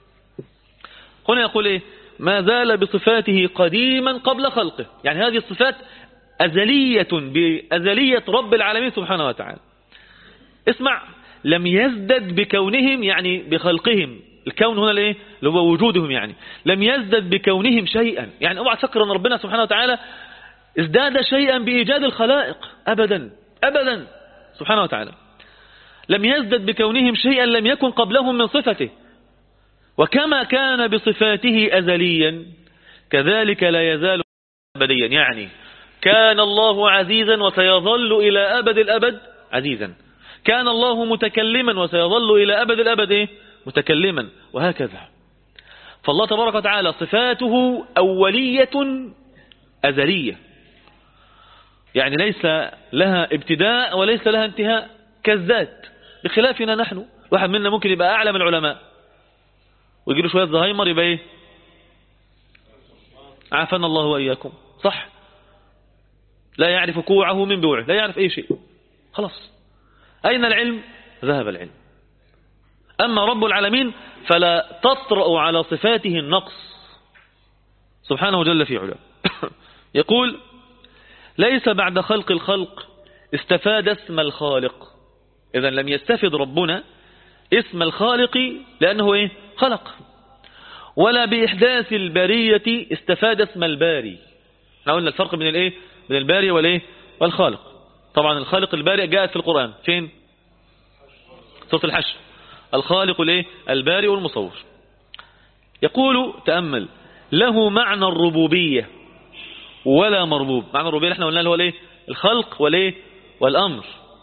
Speaker 1: هنا يقول إيه؟ ما زال بصفاته قديما قبل خلقه. يعني هذه الصفات أزلية بأزلية رب العالمين سبحانه وتعالى. اسمع، لم يزدد بكونهم يعني بخلقهم. الكون هنا الايه؟ اللي هو وجودهم. يعني لم يزدد بكونهم شيئا. يعني اوعى تفكر ان ربنا سبحانه وتعالى ازداد شيئا بإيجاد الخلائق، أبدا أبدا سبحانه وتعالى. لم يزدد بكونهم شيئا لم يكن قبلهم من صفته. وكما كان بصفاته أزليا كذلك لا يزال أبديا. يعني كان الله عزيزا وسيظل إلى أبد الأبد عزيزا، كان الله متكلما وسيظل إلى أبد الأبد إيه؟ متكلما، وهكذا. فالله تبارك وتعالى صفاته أولية أزلية، يعني ليس لها ابتداء وليس لها انتهاء كالذات، بخلافنا نحن. واحد منا ممكن يبقى أعلى من العلماء ويجي له شوية زهايمر يبقى إيه؟ عافانا الله وإياكم. صح؟ لا يعرف كوعه من بوعه، لا يعرف أي شيء، خلاص. أين العلم؟ ذهب العلم. أما رب العالمين فلا تطرأ على صفاته النقص سبحانه جل في علاه. يقول ليس بعد خلق الخلق استفاد اسم الخالق. إذن لم يستفد ربنا اسم الخالق لأنه إيه؟ خلق. ولا بإحداث البرية استفاد اسم الباري. احنا قلنا الفرق بين الإيه؟ بين الباري والإيه؟ والخالق. طبعا الخالق البارئ جاءت في القرآن فين؟ سورة الحشر. الخالق الإيه؟ البارئ والمصور. يقول تأمل له معنى الربوبية ولا مربوب. معنى الربوبية احنا قلنا له الإيه؟ الخلق والإيه؟ والأمر.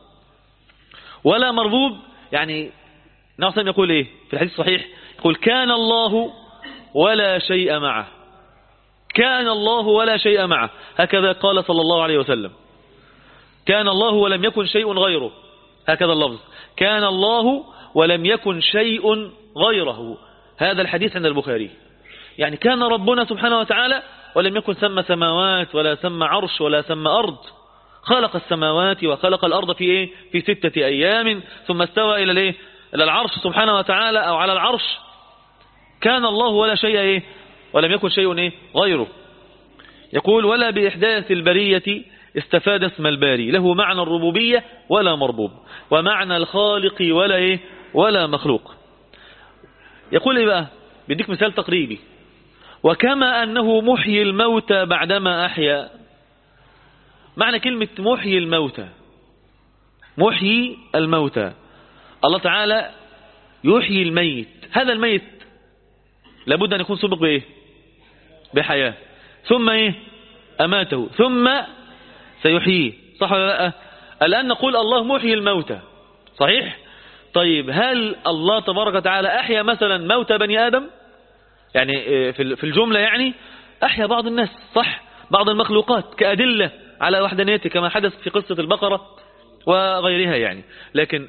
Speaker 1: ولا مربوب يعني نعم يقول إيه في الحديث الصحيح؟ يقول كان الله ولا شيء معه. كان الله ولا شيء معه، هكذا قال صلى الله عليه وسلم. كان الله ولم يكن شيء غيره، هكذا اللفظ. كان الله ولم يكن شيء غيره. هذا الحديث عند البخاري. يعني كان ربنا سبحانه وتعالى ولم يكن ثم سماوات ولا ثم عرش ولا ثم أرض. خلق السماوات وخلق الأرض في إيه؟ في 6 أيام ثم استوى إلى الإيه؟ إلى العرش سبحانه وتعالى أو على العرش. كان الله ولا شيء إيه؟ ولم يكن شيء إيه؟ غيره. يقول ولا بإحداث البرية استفاد اسم الباري له معنى الربوبية ولا مربوب ومعنى الخالق ولا إيه؟ ولا مخلوق. يقول إيه بقى؟ بديك مثال تقريبي. وكما أنه محيي الموتى بعدما أحيا. معنى كلمة محيي الموتى، محيي الموتى، الله تعالى يحيي الميت. هذا الميت لابد أن يكون سبق بإيه؟ بحياة. ثم إيه؟ أماته ثم سيحييه. صح ولا لا؟ الآن نقول الله محيي الموتى، صحيح؟ طيب هل الله تبارك وتعالى أحيا مثلا موتى بني آدم؟ يعني في الجملة يعني أحيا بعض الناس، صح؟ بعض المخلوقات كأدلة على وحدانيته كما حدث في قصة البقرة وغيرها يعني. لكن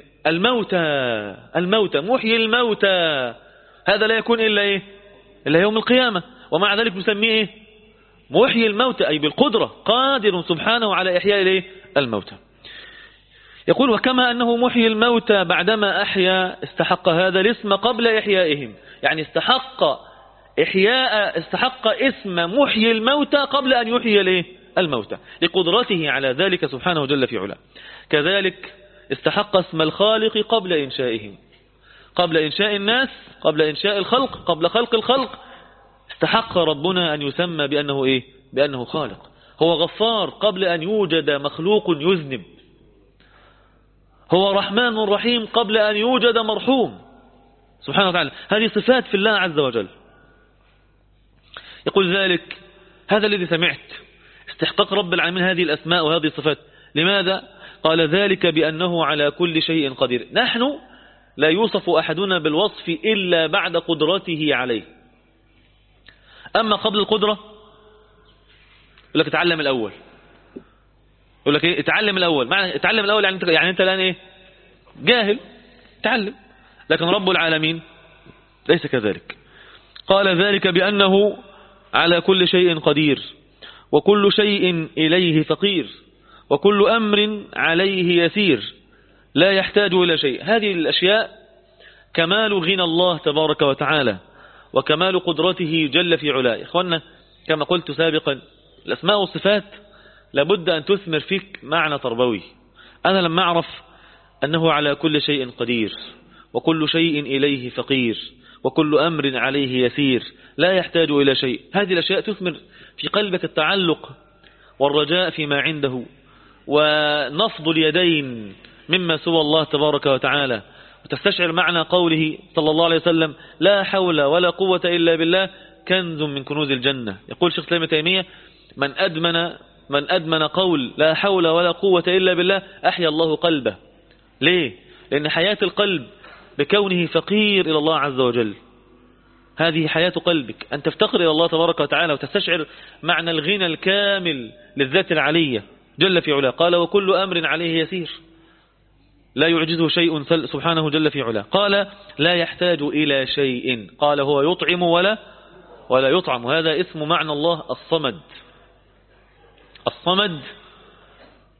Speaker 1: الموتى محيي الموتى هذا لا يكون إلا إيه؟ إلا يوم القيامة. ومع ذلك نسميه إيه؟ محيي الموتى أي بالقدرة، قادر سبحانه على إحياء إيه؟ الموتى. يقول وكما أنه محيي الموتى بعدما أحيا استحق هذا الاسم قبل إحيائهم. يعني استحق اسم محيي الموتى قبل أن يحيي الإيه؟ الموتى لقدرته على ذلك سبحانه جل في علاه. كذلك استحق اسم الخالق قبل إنشائهم، قبل إنشاء الناس، قبل إنشاء الخلق، قبل خلق الخلق استحق ربنا أن يسمى بأنه إيه؟ بأنه خالق. هو غفار قبل أن يوجد مخلوق يذنب. هو رحمن رحيم قبل أن يوجد مرحوم سبحانه وتعالى. هذه صفات في الله عز وجل. يقول ذلك هذا الذي سمعت استحقاق رب العالمين هذه الأسماء وهذه الصفات. لماذا؟ قال ذلك بأنه على كل شيء قدير. نحن لا يوصف أحدنا بالوصف إلا بعد قدرته عليه. أما قبل القدرة يقول لك اتعلم الأول. يقول لك ايه؟ اتعلم الأول. معنى اتعلم الأول يعني انت الآن ايه؟ جاهل، تعلم. لكن رب العالمين ليس كذلك. قال ذلك بأنه على كل شيء قدير وكل شيء إليه فقير وكل أمر عليه يسير لا يحتاج إلى شيء. هذه الأشياء كمال غنى الله تبارك وتعالى وكمال قدرته جل في علاه. إخوانا كما قلت سابقا الأسماء والصفات لابد أن تثمر فيك معنى تربوي. أنا لما أعرف أنه على كل شيء قدير وكل شيء إليه فقير وكل أمر عليه يسير لا يحتاج إلى شيء، هذه الأشياء تثمر في قلبك التعلق والرجاء فيما عنده ونفض اليدين مما سوى الله تبارك وتعالى، وتستشعر معنى قوله صلى الله عليه وسلم لا حول ولا قوة إلا بالله كنز من كنوز الجنة. يقول شيخ الإسلام ابن تيمية من أدمن قول لا حول ولا قوة إلا بالله أحيا الله قلبه. ليه؟ لأن حياة القلب بكونه فقير إلى الله عز وجل، هذه حياة قلبك أن تفتقر إلى الله تبارك وتعالى وتستشعر معنى الغنى الكامل للذات العلية جل في علاه. قال وكل أمر عليه يسير لا يعجزه شيء سبحانه جل في علاه. قال لا يحتاج إلى شيء. قال هو يطعم ولا يطعم. هذا اسم معنى الله الصمد. الصمد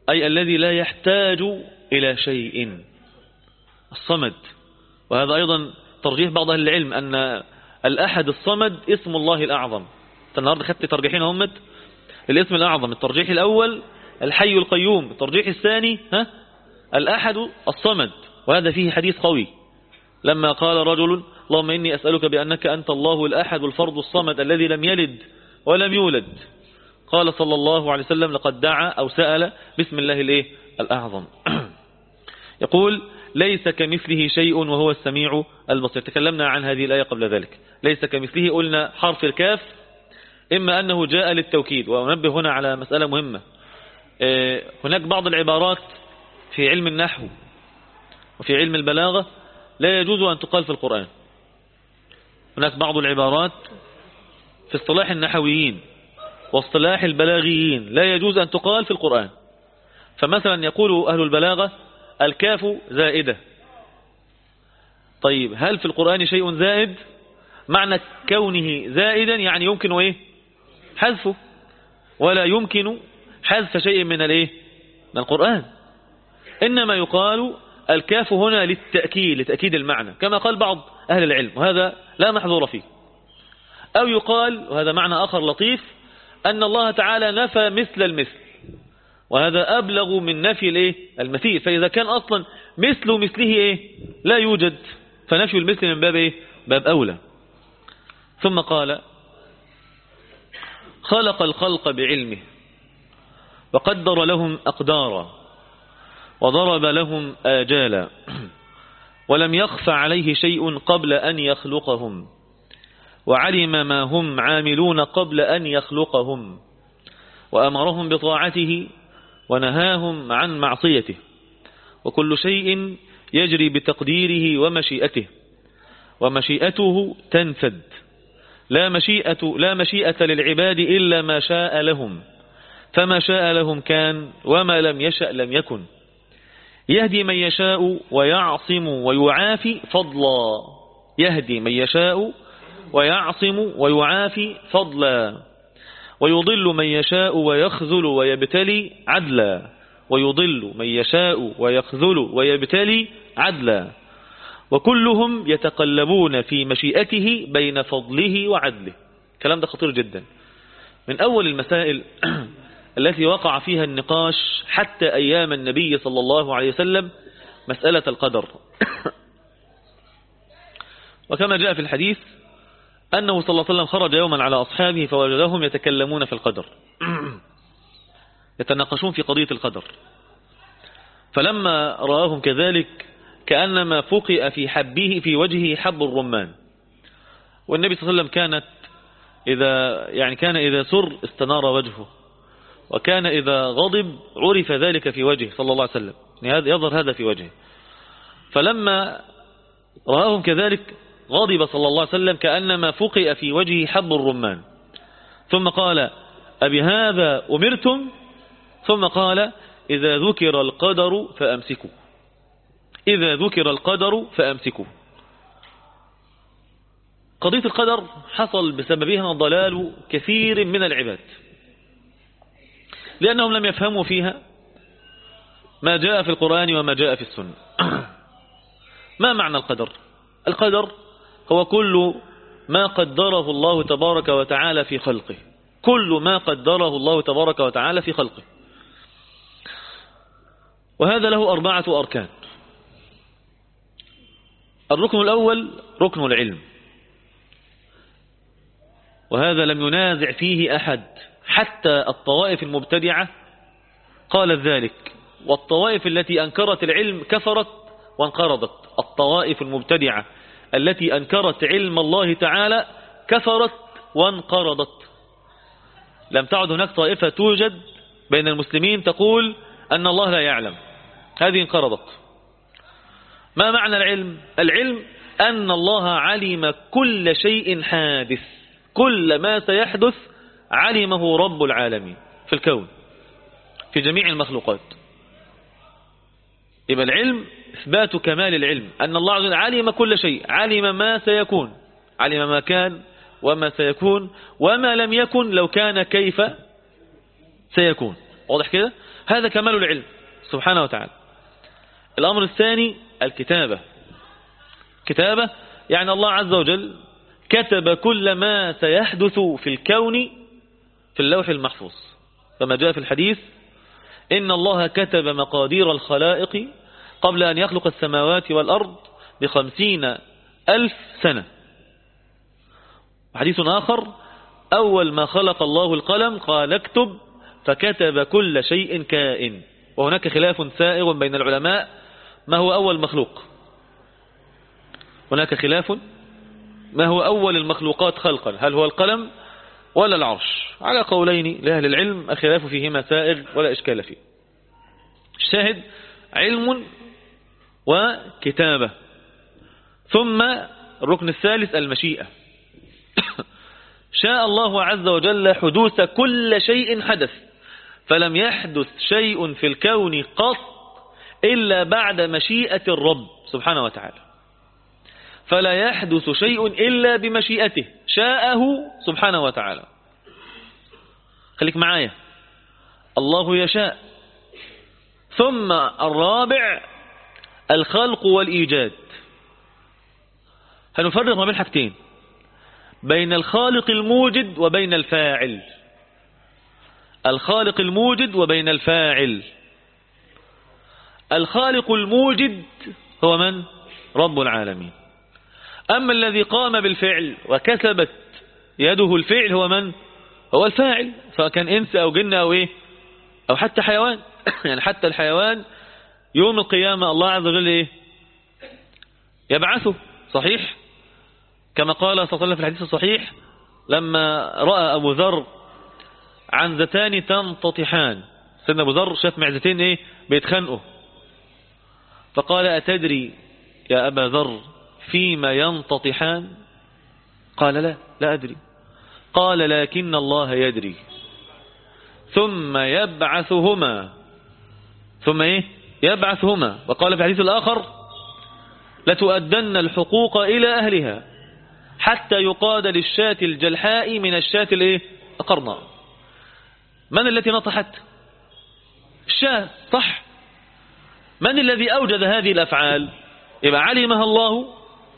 Speaker 1: أي الذي لا يحتاج إلى شيء، الصمد. وهذا أيضا ترجيح بعض أهل العلم أن الأحد الصمد اسم الله الأعظم. النهاردة خدت ترجيحين همت الاسم الأعظم، الترجيح الأول الحي القيوم، الترجيح الثاني الأحد الصمد. وهذا فيه حديث قوي لما قال رجل اللهم إني أسألك بأنك أنت الله الأحد الفرد الصمد الذي لم يلد ولم يولد، قال صلى الله عليه وسلم لقد دعا أو سأل بسم الله الأعظم. يقول ليس كمثله شيء وهو السميع البصير. تكلمنا عن هذه الآية قبل ذلك. ليس كمثله، قلنا حرف الكاف إما أنه جاء للتوكيد. وأنبه هنا على مسألة مهمة، هناك بعض العبارات في علم النحو وفي علم البلاغة لا يجوز أن تقال في القرآن. هناك بعض العبارات في اصطلاح النحويين واصطلاح البلاغيين لا يجوز أن تقال في القرآن. فمثلا يقول أهل البلاغة الكاف زائدة. طيب هل في القرآن شيء زائد؟ معنى كونه زائدا يعني يمكن حذفه، ولا يمكن حذف شيء من القرآن. إنما يقال الكاف هنا لتأكيد المعنى كما قال بعض أهل العلم، وهذا لا محظور فيه. أو يقال، وهذا معنى آخر لطيف، أن الله تعالى نفى مثل المثل، وهذا أبلغ من نفي المثيل. فإذا كان أصلا مثله لا يوجد، فنفي المثل من باب أولى. ثم قال خلق الخلق بعلمه وقدر لهم أقدارا وضرب لهم آجالا ولم يخف عليه شيء قبل أن يخلقهم وعلم ما هم عاملون قبل أن يخلقهم وأمرهم بطاعته ونهاهم عن معصيته، وكل شيء يجري بتقديره ومشيئته، ومشيئته تنفذ، لا مشيئة للعباد إلا ما شاء لهم، فما شاء لهم كان وما لم يشأ لم يكن. يهدي من يشاء ويعصم ويعافي فضلا، يهدي من يشاء ويعصم ويعافي فضلا، ويضل من يشاء ويخذل ويبتلي عدلا، ويضل من يشاء ويخذل ويبتلي عدلا، وكلهم يتقلبون في مشيئته بين فضله وعدله. الكلام ده خطير جدا، من أول المسائل التي وقع فيها النقاش حتى أيام النبي صلى الله عليه وسلم مسألة القدر. وكما جاء في الحديث أنه صلى الله عليه وسلم خرج يوما على أصحابه فوجدهم يتكلمون في القدر، يتناقشون في قضية القدر. فلما رآهم كذلك كأنما فقئ في وجهه حب الرمان. والنبي صلى الله عليه وسلم كان إذا سر استنار وجهه، وكان إذا غضب عرف ذلك في وجهه صلى الله عليه وسلم، يظهر هذا في وجهه. فلما رآهم كذلك غضب صلى الله عليه وسلم كأنما فقئ في وجهه حب الرمان، ثم قال أبهذا أمرتم؟ ثم قال إذا ذكر القدر فأمسكوا، إذا ذكر القدر فأمسكوا. قضية القدر حصل بسببها ضلال كثير من العباد، لأنهم لم يفهموا فيها ما جاء في القرآن وما جاء في السنة. ما معنى القدر؟ القدر هو كل ما قدره الله تبارك وتعالى في خلقه، كل ما قدره الله تبارك وتعالى في خلقه. وهذا له 4 أركان. الركن الأول ركن العلم، وهذا لم ينازع فيه أحد، حتى الطوائف المبتدعة قالت ذلك، والطوائف التي أنكرت العلم كفرت وانقرضت. الطوائف المبتدعة التي أنكرت علم الله تعالى كفرت وانقرضت. لم تعد هناك طائفة توجد بين المسلمين تقول أن الله لا يعلم، هذه انقرضت. ما معنى العلم؟ العلم أن الله علم كل شيء حادث، كل ما سيحدث علمه رب العالمين في الكون في جميع المخلوقات. يبقى العلم إثبات كمال العلم، أن الله عز وجل علم كل شيء، علم ما سيكون، علم ما كان وما سيكون وما لم يكن لو كان كيف سيكون. واضح كده؟ هذا كمال العلم سبحانه وتعالى. الأمر الثاني الكتابة. كتابة يعني الله عز وجل كتب كل ما سيحدث في الكون في اللوح المحفوظ، كما جاء في الحديث: إن الله كتب مقادير الخلائق قبل أن يخلق السماوات والأرض ب50,000 سنة. حديث آخر: أول ما خلق الله القلم قال اكتب فكتب كل شيء كائن. وهناك خلاف سائغ بين العلماء ما هو أول مخلوق. هناك خلاف ما هو أول المخلوقات خلقا، هل هو القلم ولا العرش؟ على قولين لأهل العلم، الخلاف فيهما سائغ ولا إشكال فيه. الشاهد علم وكتابة. ثم الركن الثالث المشيئة. شاء الله عز وجل حدوث كل شيء حدث، فلم يحدث شيء في الكون قط إلا بعد مشيئة الرب سبحانه وتعالى. فلا يحدث شيء إلا بمشيئته، شاءه سبحانه وتعالى. خليك معايا، الله يشاء. ثم الرابع الخلق والإيجاد. هنفرق ما بين حاجتين: بين الخالق الموجد وبين الفاعل. الخالق الموجد وبين الفاعل. الخالق الموجد هو من؟ رب العالمين. أما الذي قام بالفعل وكسبت يده الفعل هو من؟ هو الفاعل، فكان إنس أو جن أو إيه أو حتى حيوان. يعني حتى الحيوان يوم القيامة الله عز وجل إيه؟ يبعثه، صحيح؟ كما قال صلى الله عليه وسلم في الحديث الصحيح: لما رأى أبو ذر عنزتان تنتطحان، سيدنا أبو ذر شاف معزتين إيه؟ بيتخانقوا، فقال: أتدري يا أبا ذر فيما ينتطحان؟ قال: لا أدري. قال: لكن الله يدري. ثم يبعثهما. ثم إيه؟ يبعثهما. وقال في الحديث الآخر: لتؤدن الحقوق إلى أهلها حتى يقاد للشاة الجلحاء من الشاة الإيه؟ القرناء. من التي نطحت؟ الشاة، صح. من الذي أوجد هذه الأفعال؟ يبقى علمها الله،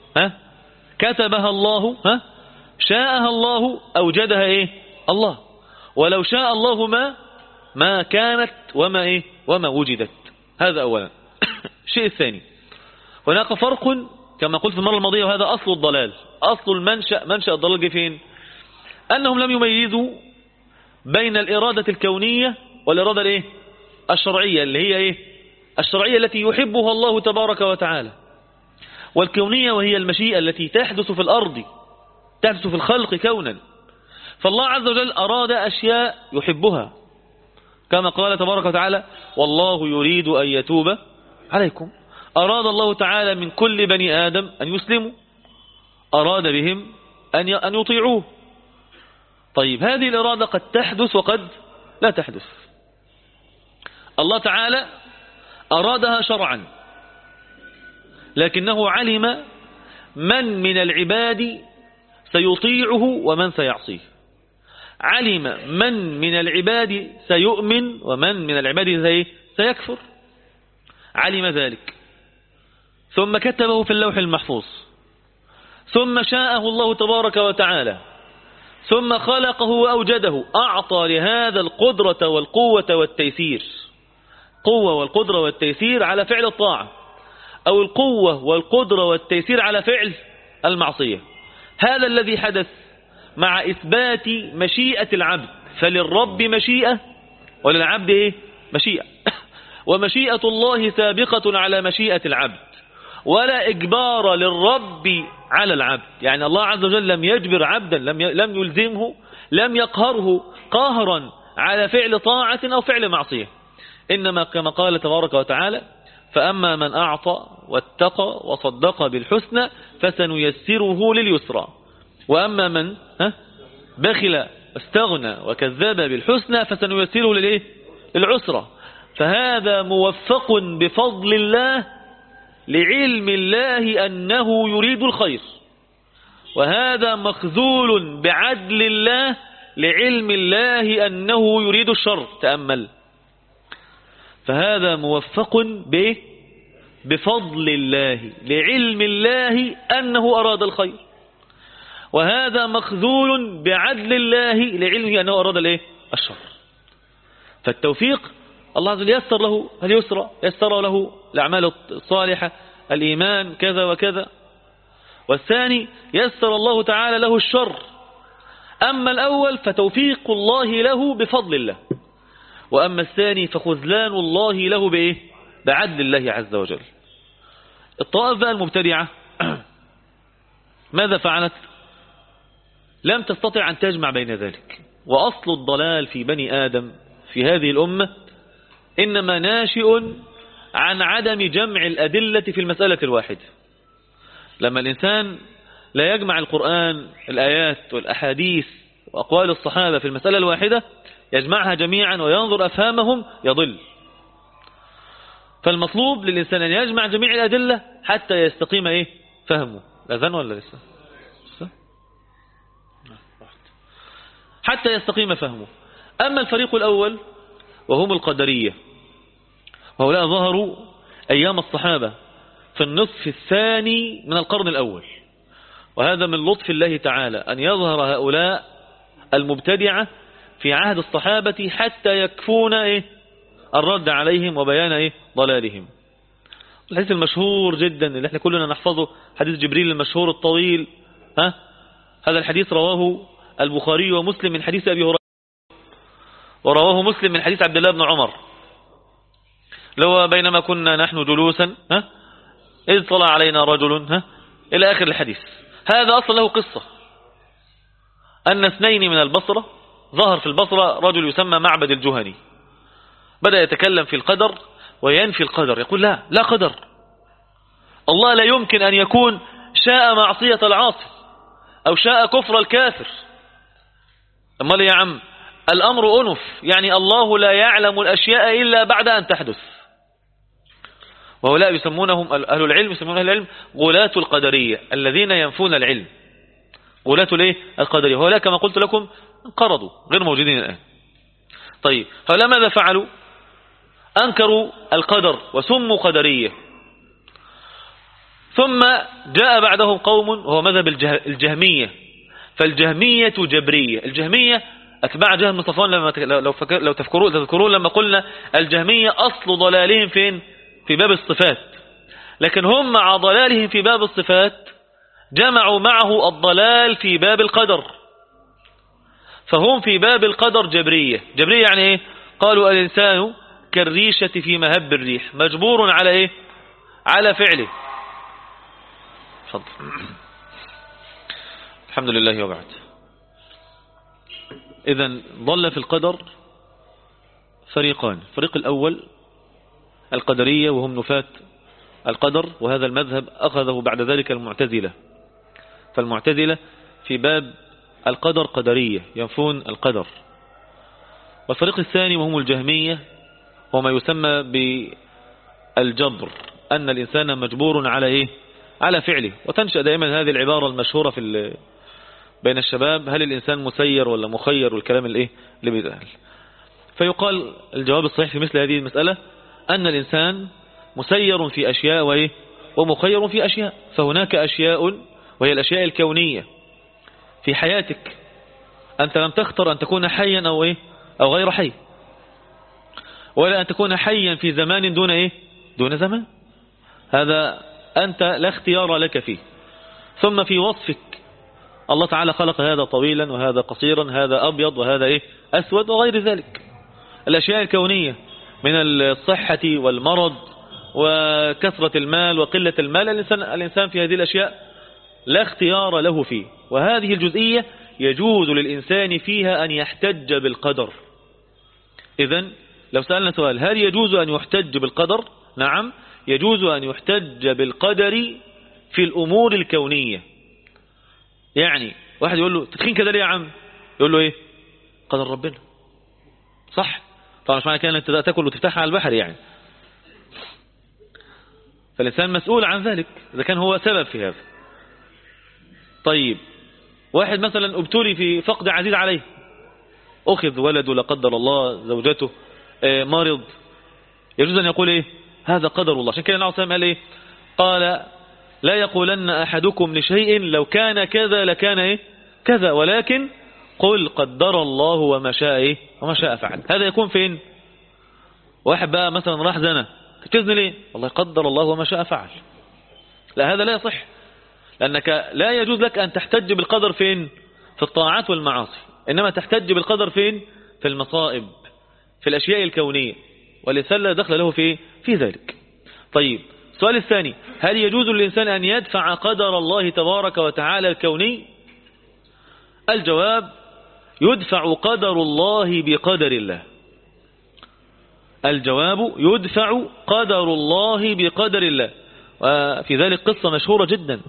Speaker 1: كتبها الله، شاءها الله، أوجدها إيه؟ الله. ولو شاء الله ما كانت وما وجدت. هذا أولا. الشيء الثاني، هناك فرق كما قلت في المرة الماضية، وهذا أصل الضلال، أصل منشأ الضلال جه فين؟ أنهم لم يميزوا بين الإرادة الكونية والإرادة الإيه؟ الشرعية، اللي هي إيه؟ الشرعية التي يحبها الله تبارك وتعالى، والكونية وهي المشيئة التي تحدث في الأرض، تحدث في الخلق كونا. فالله عز وجل أراد أشياء يحبها، كما قال تبارك وتعالى: والله يريد أن يتوب عليكم. أراد الله تعالى من كل بني آدم أن يسلموا، أراد بهم أن يطيعوه. طيب، هذه الإرادة قد تحدث وقد لا تحدث. الله تعالى أرادها شرعا، لكنه علم من العباد سيطيعه ومن سيعصيه. علم من العباد سيؤمن ومن العباد سيكفر. علم ذلك، ثم كتبه في اللوح المحفوظ، ثم شاءه الله تبارك وتعالى، ثم خلقه وأوجده. أعطى لهذا القدرة والقوة والتيسير. قوة والقدرة والتيسير على فعل الطاعة، أو القوة والقدرة والتيسير على فعل المعصية. هذا الذي حدث مع إثبات مشيئة العبد. فللرب مشيئة وللعبد إيه؟ مشيئة. ومشيئة الله سابقة على مشيئة العبد، ولا إجبار للرب على العبد. يعني الله عز وجل لم يجبر عبدا، لم يلزمه، لم يقهره قهرا على فعل طاعة أو فعل معصية. إنما كما قال تبارك وتعالى: فأما من أعطى واتقى وصدق بالحسنى فسنيسره لليسرى، وأما من بخل استغنى وكذب بالحسنى فسنيسره للعسرى. فهذا موفق بفضل الله لعلم الله أنه يريد الخير، وهذا مخذول بعدل الله لعلم الله أنه يريد الشر. تأمل، فهذا موفق بفضل الله، لعلم الله أنه أراد الخير. وهذا مخذول بعدل الله لعلمه أنه أراد الشر. فالتوفيق الله عز وجل يسر له اليسرى، يسر له الأعمال الصالحة، الإيمان كذا وكذا. والثاني يسر الله تعالى له الشر. أما الأول فتوفيق الله له بفضل الله، وأما الثاني فخذلان الله له بعدل الله عز وجل. الطوائف بقى المبتدعة ماذا فعلت؟ لم تستطع أن تجمع بين ذلك. وأصل الضلال في بني آدم في هذه الأمة إنما ناشئ عن عدم جمع الأدلة في المسألة الواحدة. لما الإنسان لا يجمع القرآن، الآيات والأحاديث وأقوال الصحابة في المسألة الواحدة، يجمعها جميعا وينظر أفهامهم، يضل. فالمطلوب للإنسان أن يجمع جميع الأدلة حتى يستقيم فهمه. الأذان ولا لسه؟ حتى يستقيم فهمه. أما الفريق الأول وهم القدرية، وهؤلاء ظهروا أيام الصحابة في النصف الثاني من القرن الأول، وهذا من لطف الله تعالى أن يظهر هؤلاء المبتدعة في عهد الصحابة حتى يكفون الرد عليهم وبيان ضلالهم. الحديث المشهور جدا اللي احنا كلنا نحفظه، حديث جبريل المشهور الطويل، هذا الحديث رواه البخاري ومسلم من حديث أبي هريرة، ورواه مسلم من حديث عبد الله بن عمر، لو بينما كنا نحن جلوسا إذ طلع علينا رجل إلى آخر الحديث. هذا أصلا له قصة، أن اثنين من البصرة، ظهر في البصرة رجل يسمى معبد الجهني، بدأ يتكلم في القدر وينفي القدر، يقول لا قدر، الله لا يمكن أن يكون شاء معصية العاصي أو شاء كفر الكافر. أما يا عم الأمر أنف، يعني الله لا يعلم الأشياء إلا بعد أن تحدث. وهؤلاء يسمونهم أهل العلم، يسمون أهل العلم غلاة القدرية الذين ينفون العلم، غلاة القدرية. وهؤلاء كما قلت لكم انقرضوا، غير موجودين الآن. طيب هؤلاء ماذا فعلوا؟ أنكروا القدر وسموا قدرية. ثم جاء بعدهم قوم وهو مذهب الجهمية، فالجهمية جبرية. الجهمية أتباع جهم بن صفوان، لو تذكرون لما قلنا الجهمية أصل ضلالهم فين؟ في باب الصفات، لكن هم مع ضلالهم في باب الصفات جمعوا معه الضلال في باب القدر، فهم في باب القدر جبرية. جبرية يعني قالوا الإنسان كالريشة في مهب الريح، مجبور على على فعله. فضل. الحمد لله وبعد. إذن ضل في القدر فريقان. الفريق الأول القدرية وهم نفاة القدر، وهذا المذهب أخذه بعد ذلك المعتزلة. فالمعتزلة في باب القدر قدرية، ينفون القدر. والفريق الثاني وهم الجهمية، وما يسمى بالجبر، أن الإنسان مجبور على على فعله. وتنشأ دائما هذه العبارة المشهورة بين الشباب، هل الإنسان مسير ولا مخير، والكلام اللي بيتقال. فيقال الجواب الصحيح في مثل هذه المسألة أن الإنسان مسير في أشياء ومخير في أشياء. فهناك أشياء وهي الأشياء الكونية في حياتك، أنت لم تختر أن تكون حيا أو غير حي، ولا أن تكون حيا في زمان دون زمان، هذا أنت لا اختيار لك فيه. ثم في وصفك الله تعالى خلق هذا طويلا وهذا قصيرا، هذا أبيض وهذا أسود وغير ذلك. الأشياء الكونية من الصحة والمرض وكثرة المال وقلة المال، الإنسان في هذه الأشياء لا اختيار له فيه. وهذه الجزئية يجوز للإنسان فيها أن يحتج بالقدر. إذن لو سألنا سؤال، هل يجوز أن يحتج بالقدر؟ نعم، يجوز أن يحتج بالقدر في الأمور الكونية. يعني واحد يقول له تدخين كده ليه يا عم؟ يقول له قدر ربنا، صح؟ طبعا مش معنى كده انت تاكل وتفتحها على البحر يعني. فالإنسان مسؤول عن ذلك إذا كان هو سبب في هذا. طيب واحد مثلا ابتلي في فقد عزيز عليه، أخذ ولده لا قدر الله، زوجته مرض، يجوز أن يقول إيه؟ هذا قدر الله. عشان كده النبي صلى الله عليه وسلم قال إيه؟ قال لا يقولن أحدكم لشيء لو كان كذا لكان إيه؟ كذا، ولكن قل قدر الله وما شاء إيه؟ وما شاء فعل. هذا يكون فين؟ واحد بقى مثلا راح زنا، تزني ليه؟ والله قدر الله وما شاء فعل. لا، هذا لا يصح، لأنك لا يجوز لك أن تحتج بالقدر فين؟ في الطاعات والمعاصي، إنما تحتج بالقدر فين؟ في المصائب، في الأشياء الكونية، والإنسان لا دخل له في ذلك. طيب، السؤال الثاني: هل يجوز للإنسان أن يدفع قدر الله تبارك وتعالى الكوني؟ الجواب: يدفع قدر الله بقدر الله. الجواب: يدفع قدر الله بقدر الله. وفي ذلك قصة مشهورة جدا،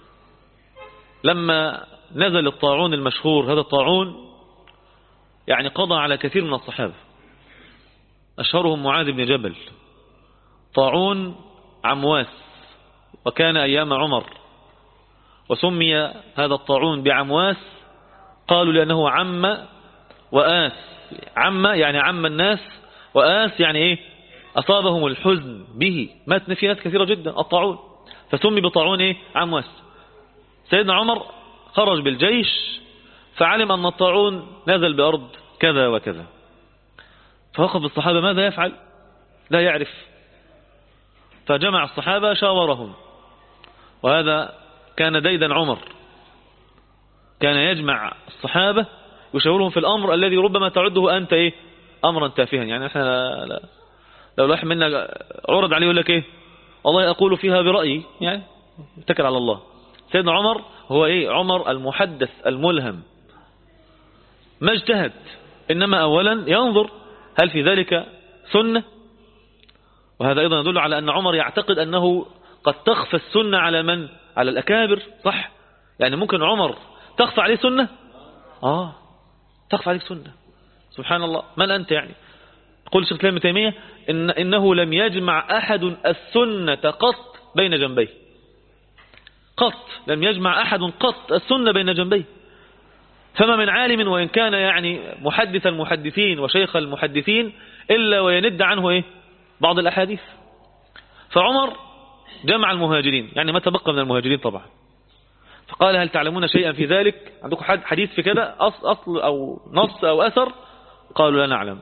Speaker 1: لما نزل الطاعون المشهور، هذا الطاعون يعني قضى على كثير من الصحابة، أشهرهم معاذ بن جبل. طاعون عمواس، وكان أيام عمر، وسمي هذا الطاعون بعمواس قالوا لأنه عم وآس. عم يعني عم الناس، وآس يعني إيه؟ أصابهم الحزن به، مات في ناس كثيرة جدا الطاعون، فسمي بطاعون إيه؟ عمواس. سيدنا عمر خرج بالجيش، فعلم أن الطاعون نزل بأرض كذا وكذا، فوقف الصحابة ماذا يفعل؟ لا يعرف، فجمع الصحابة شاورهم، وهذا كان ديدا عمر، كان يجمع الصحابة يشاورهم في الأمر الذي ربما تعده أنت إيه؟ أمرا تافها. يعني احنا لو واحد منا عرض عليه يقول لك إيه؟ والله أقول فيها برأيي، يعني اتكل على الله. سيدنا عمر هو إيه؟ عمر المحدث الملهم، ما اجتهد، إنما أولا ينظر هل في ذلك سنة. وهذا أيضا يدل على أن عمر يعتقد أنه قد تخفى السنة على من؟ على الأكابر، صح؟ يعني ممكن عمر تخفى عليه سنة؟ تخفى عليك سنة، سبحان الله. من أنت يعني؟ قول الشيخ الإسلام ابن تيمية إنه لم يجمع أحد السنة قط بين جنبيه، قط لم يجمع أحد قط السنة بين جنبيه. فما من عالم وإن كان يعني محدث المحدثين وشيخ المحدثين إلا ويند عنه إيه؟ بعض الأحاديث. فعمر جمع المهاجرين، يعني ما تبقى من المهاجرين طبعا، فقال هل تعلمون شيئا في ذلك؟ عندكم حديث في كذا، أصل أو نص أو أثر؟ قالوا لا نعلم.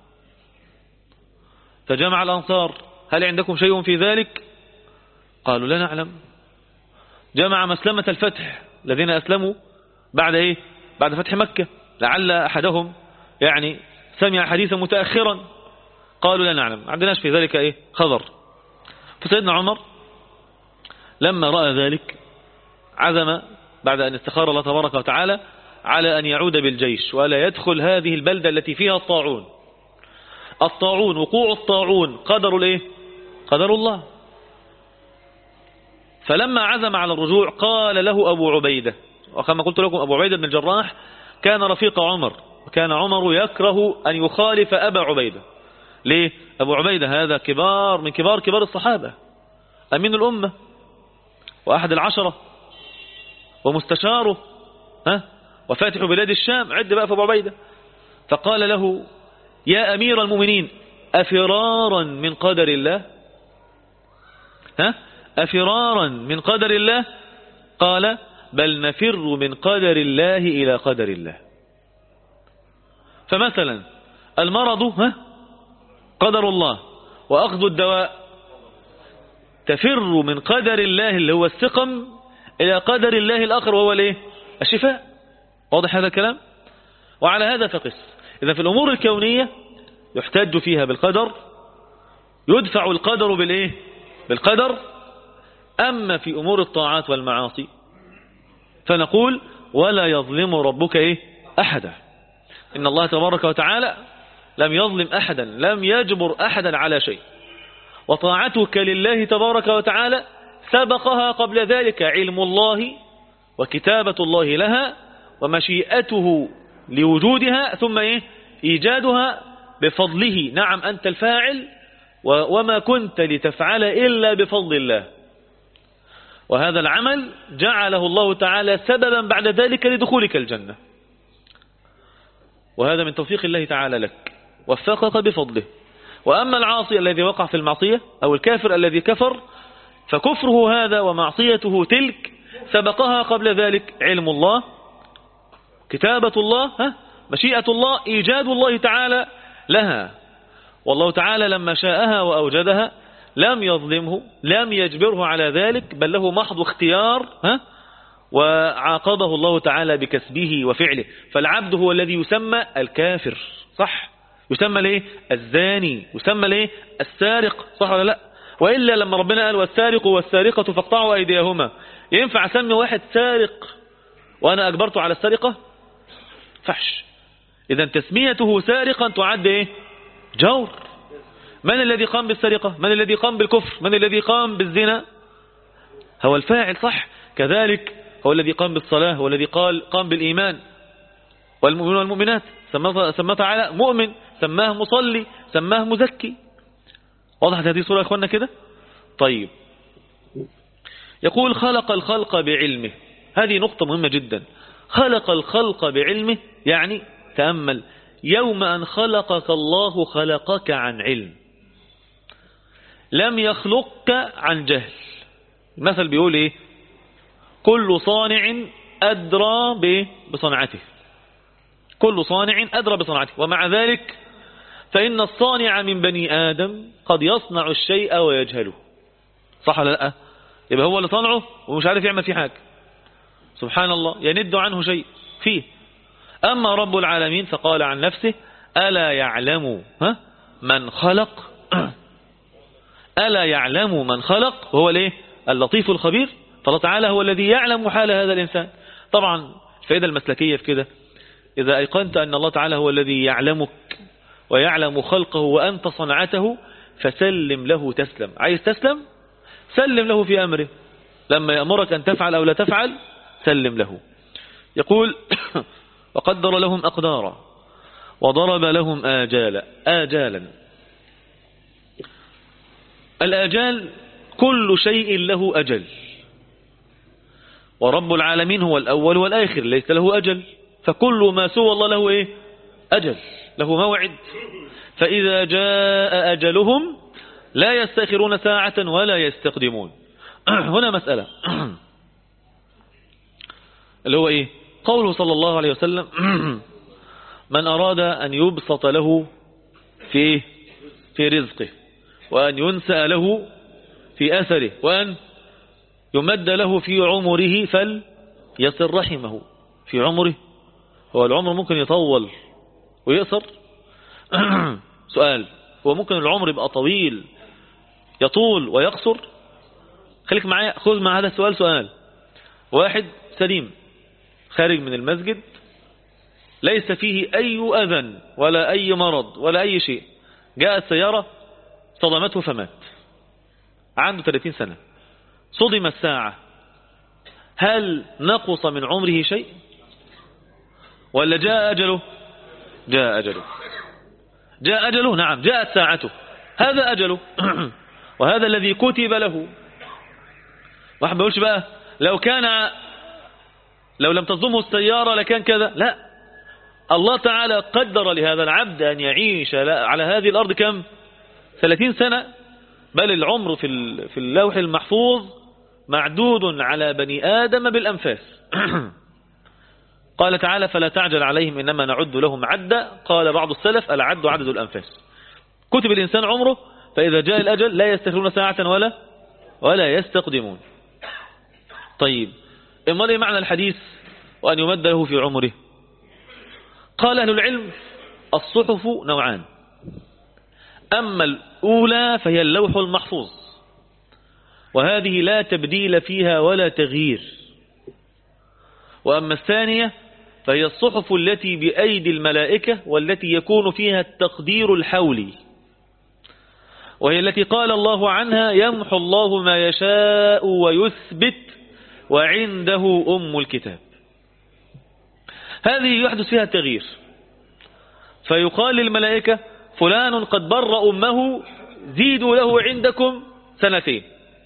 Speaker 1: فجمع الأنصار، هل عندكم شيء في ذلك؟ قالوا لا نعلم. جمع مسلمة الفتح الذين أسلموا بعد إيه؟ بعد فتح مكة، لعل أحدهم يعني سمع حديثا متأخرا، قالوا لا نعلم، ما عندناش في ذلك إيه؟ خبر. فسيدنا عمر لما رأى ذلك عزم بعد أن استخار الله تبارك وتعالى على أن يعود بالجيش ولا يدخل هذه البلدة التي فيها الطاعون. الطاعون، وقوع الطاعون قدر الإيه؟ قدر الله. فلما عزم على الرجوع قال له أبو عبيدة، وكما قلت لكم أبو عبيدة بن الجراح كان رفيق عمر، وكان عمر يكره أن يخالف أبا عبيدة. ليه؟ أبو عبيدة هذا كبار من كبار الصحابة، أمين الأمة وأحد العشرة ومستشاره وفاتح بلاد الشام، عد بقى في أبو عبيدة. فقال له يا أمير المؤمنين أفرارا من قدر الله؟ أفرارا من قدر الله؟ قال بل نفر من قدر الله إلى قدر الله. فمثلا المرض قدر الله، وأخذ الدواء تفر من قدر الله اللي هو السقم إلى قدر الله الآخر وهو الايه؟ الشفاء. واضح هذا الكلام؟ وعلى هذا فقس. إذا في الأمور الكونية يحتج فيها بالقدر، يدفع القدر بالإيه؟ بالقدر. أما في أمور الطاعات والمعاصي فنقول ولا يظلم ربك إيه؟ أحدا. إن الله تبارك وتعالى لم يظلم أحدا، لم يجبر أحدا على شيء، وطاعتك لله تبارك وتعالى سبقها قبل ذلك علم الله وكتابة الله لها ومشيئته لوجودها، ثم إيه؟ إيجادها بفضله. نعم أنت الفاعل، وما كنت لتفعل إلا بفضل الله. وهذا العمل جعله الله تعالى سببا بعد ذلك لدخولك الجنة، وهذا من توفيق الله تعالى لك، وفقك بفضله. وأما العاصي الذي وقع في المعصية أو الكافر الذي كفر فكفره هذا ومعصيته تلك سبقها قبل ذلك علم الله، كتابة الله، مشيئة الله، إيجاد الله تعالى لها. والله تعالى لما شاءها وأوجدها لم يظلمه، لم يجبره على ذلك، بل له محض اختيار، وعاقبه الله تعالى بكسبه وفعله. فالعبد هو الذي يسمى الكافر، صح؟ يسمى ليه الزاني، يسمى ليه السارق، صح ولا لا؟ وإلا لما ربنا قال والسارق والسارقة فاقطعوا أيديهما، ينفع أسمي واحد سارق وأنا أجبرته على السرقة؟ فحش. إذا تسميته سارقا تعد إيه؟ جور. من الذي قام بالسرقة؟ من الذي قام بالكفر؟ من الذي قام بالزنا؟ هو الفاعل، صح؟ كذلك هو الذي قام بالصلاة، هو الذي قام بالإيمان. والمؤمنون والمؤمنات سماه تعالى مؤمن، سماه مصلي، سماه مزكي. وضحت هذه الصورة يا أخوانا كده؟ طيب، يقول خلق الخلق بعلمه. هذه نقطة مهمة جدا. خلق الخلق بعلمه، يعني تأمل، يوم أن خلقك الله خلقك عن علم، لم يخلقك عن جهل. المثل بيقول إيه؟ كل صانع أدرى بصنعته، كل صانع أدرى بصنعته. ومع ذلك فإن الصانع من بني آدم قد يصنع الشيء ويجهله، صح ولا لا؟ يبقى هو اللي صنعه ومش عارف يعمل فيه حاجة، سبحان الله، يند عنه شيء فيه. أما رب العالمين فقال عن نفسه ألا يعلم من خلق، ألا يعلم من خلق، وهو الايه؟ اللطيف الخبير. فالله تعالى هو الذي يعلم حال هذا الإنسان. طبعا الفائدة المسلكية في كده، إذا أيقنت أن الله تعالى هو الذي يعلمك ويعلم خلقه وأنت صنعته فسلم له تسلم. عايز تسلم؟ سلم له في أمره. لما يأمرك أن تفعل أو لا تفعل سلم له. يقول وقدر لهم أقدارا وضرب لهم آجالا. الآجال كل شيء له أجل، ورب العالمين هو الأول والآخر ليس له أجل، فكل ما سوى الله له إيه؟ أجل، له موعد. فإذا جاء أجلهم لا يستأخرون ساعة ولا يستقدمون. هنا مسألة اللي هو إيه؟ قوله صلى الله عليه وسلم من أراد أن يبسط له في رزقه، وأن ينسأ له في أثره، وأن يمد له في عمره فليصل رحمه. في عمره، هو العمر ممكن يطول ويقصر؟ سؤال، هو ممكن العمر يبقى طويل يطول ويقصر؟ خليك معايا، خذ مع هذا السؤال سؤال. واحد سليم خارج من المسجد ليس فيه أي أذى ولا أي مرض ولا أي شيء، جاءت سيارة صدمته فمات، عنده 30 سنة، صدم الساعة، هل نقص من عمره شيء ولا جاء أجله؟ جاء أجله، جاء أجله، نعم جاءت ساعته، هذا أجله وهذا الذي كتب له. واحد ما يقولش بقى لو لم تصدمه السيارة لكان كذا، لا، الله تعالى قدر لهذا العبد أن يعيش على هذه الأرض كم؟ 30 سنة، بل العمر في اللوح المحفوظ معدود على بني آدم بالأنفاس. قال تعالى فلا تعجل عليهم إنما نعد لهم عدا. قال بعض السلف العد عدد الأنفاس. كتب الإنسان عمره، فإذا جاء الأجل لا يستخرون ساعة ولا يستقدمون. طيب، إما إيه معنى الحديث وأن يمد له في عمره؟ قال أهل العلم الصحف نوعان، أما الأولى فهي اللوح المحفوظ، وهذه لا تبديل فيها ولا تغيير. وأما الثانية فهي الصحف التي بأيدي الملائكة، والتي يكون فيها التقدير الحولي، وهي التي قال الله عنها يمحو الله ما يشاء ويثبت وعنده أم الكتاب. هذه يحدث فيها التغيير، فيقال للملائكة فلان قد بر أمه زيدوا له عندكم 2 سنين،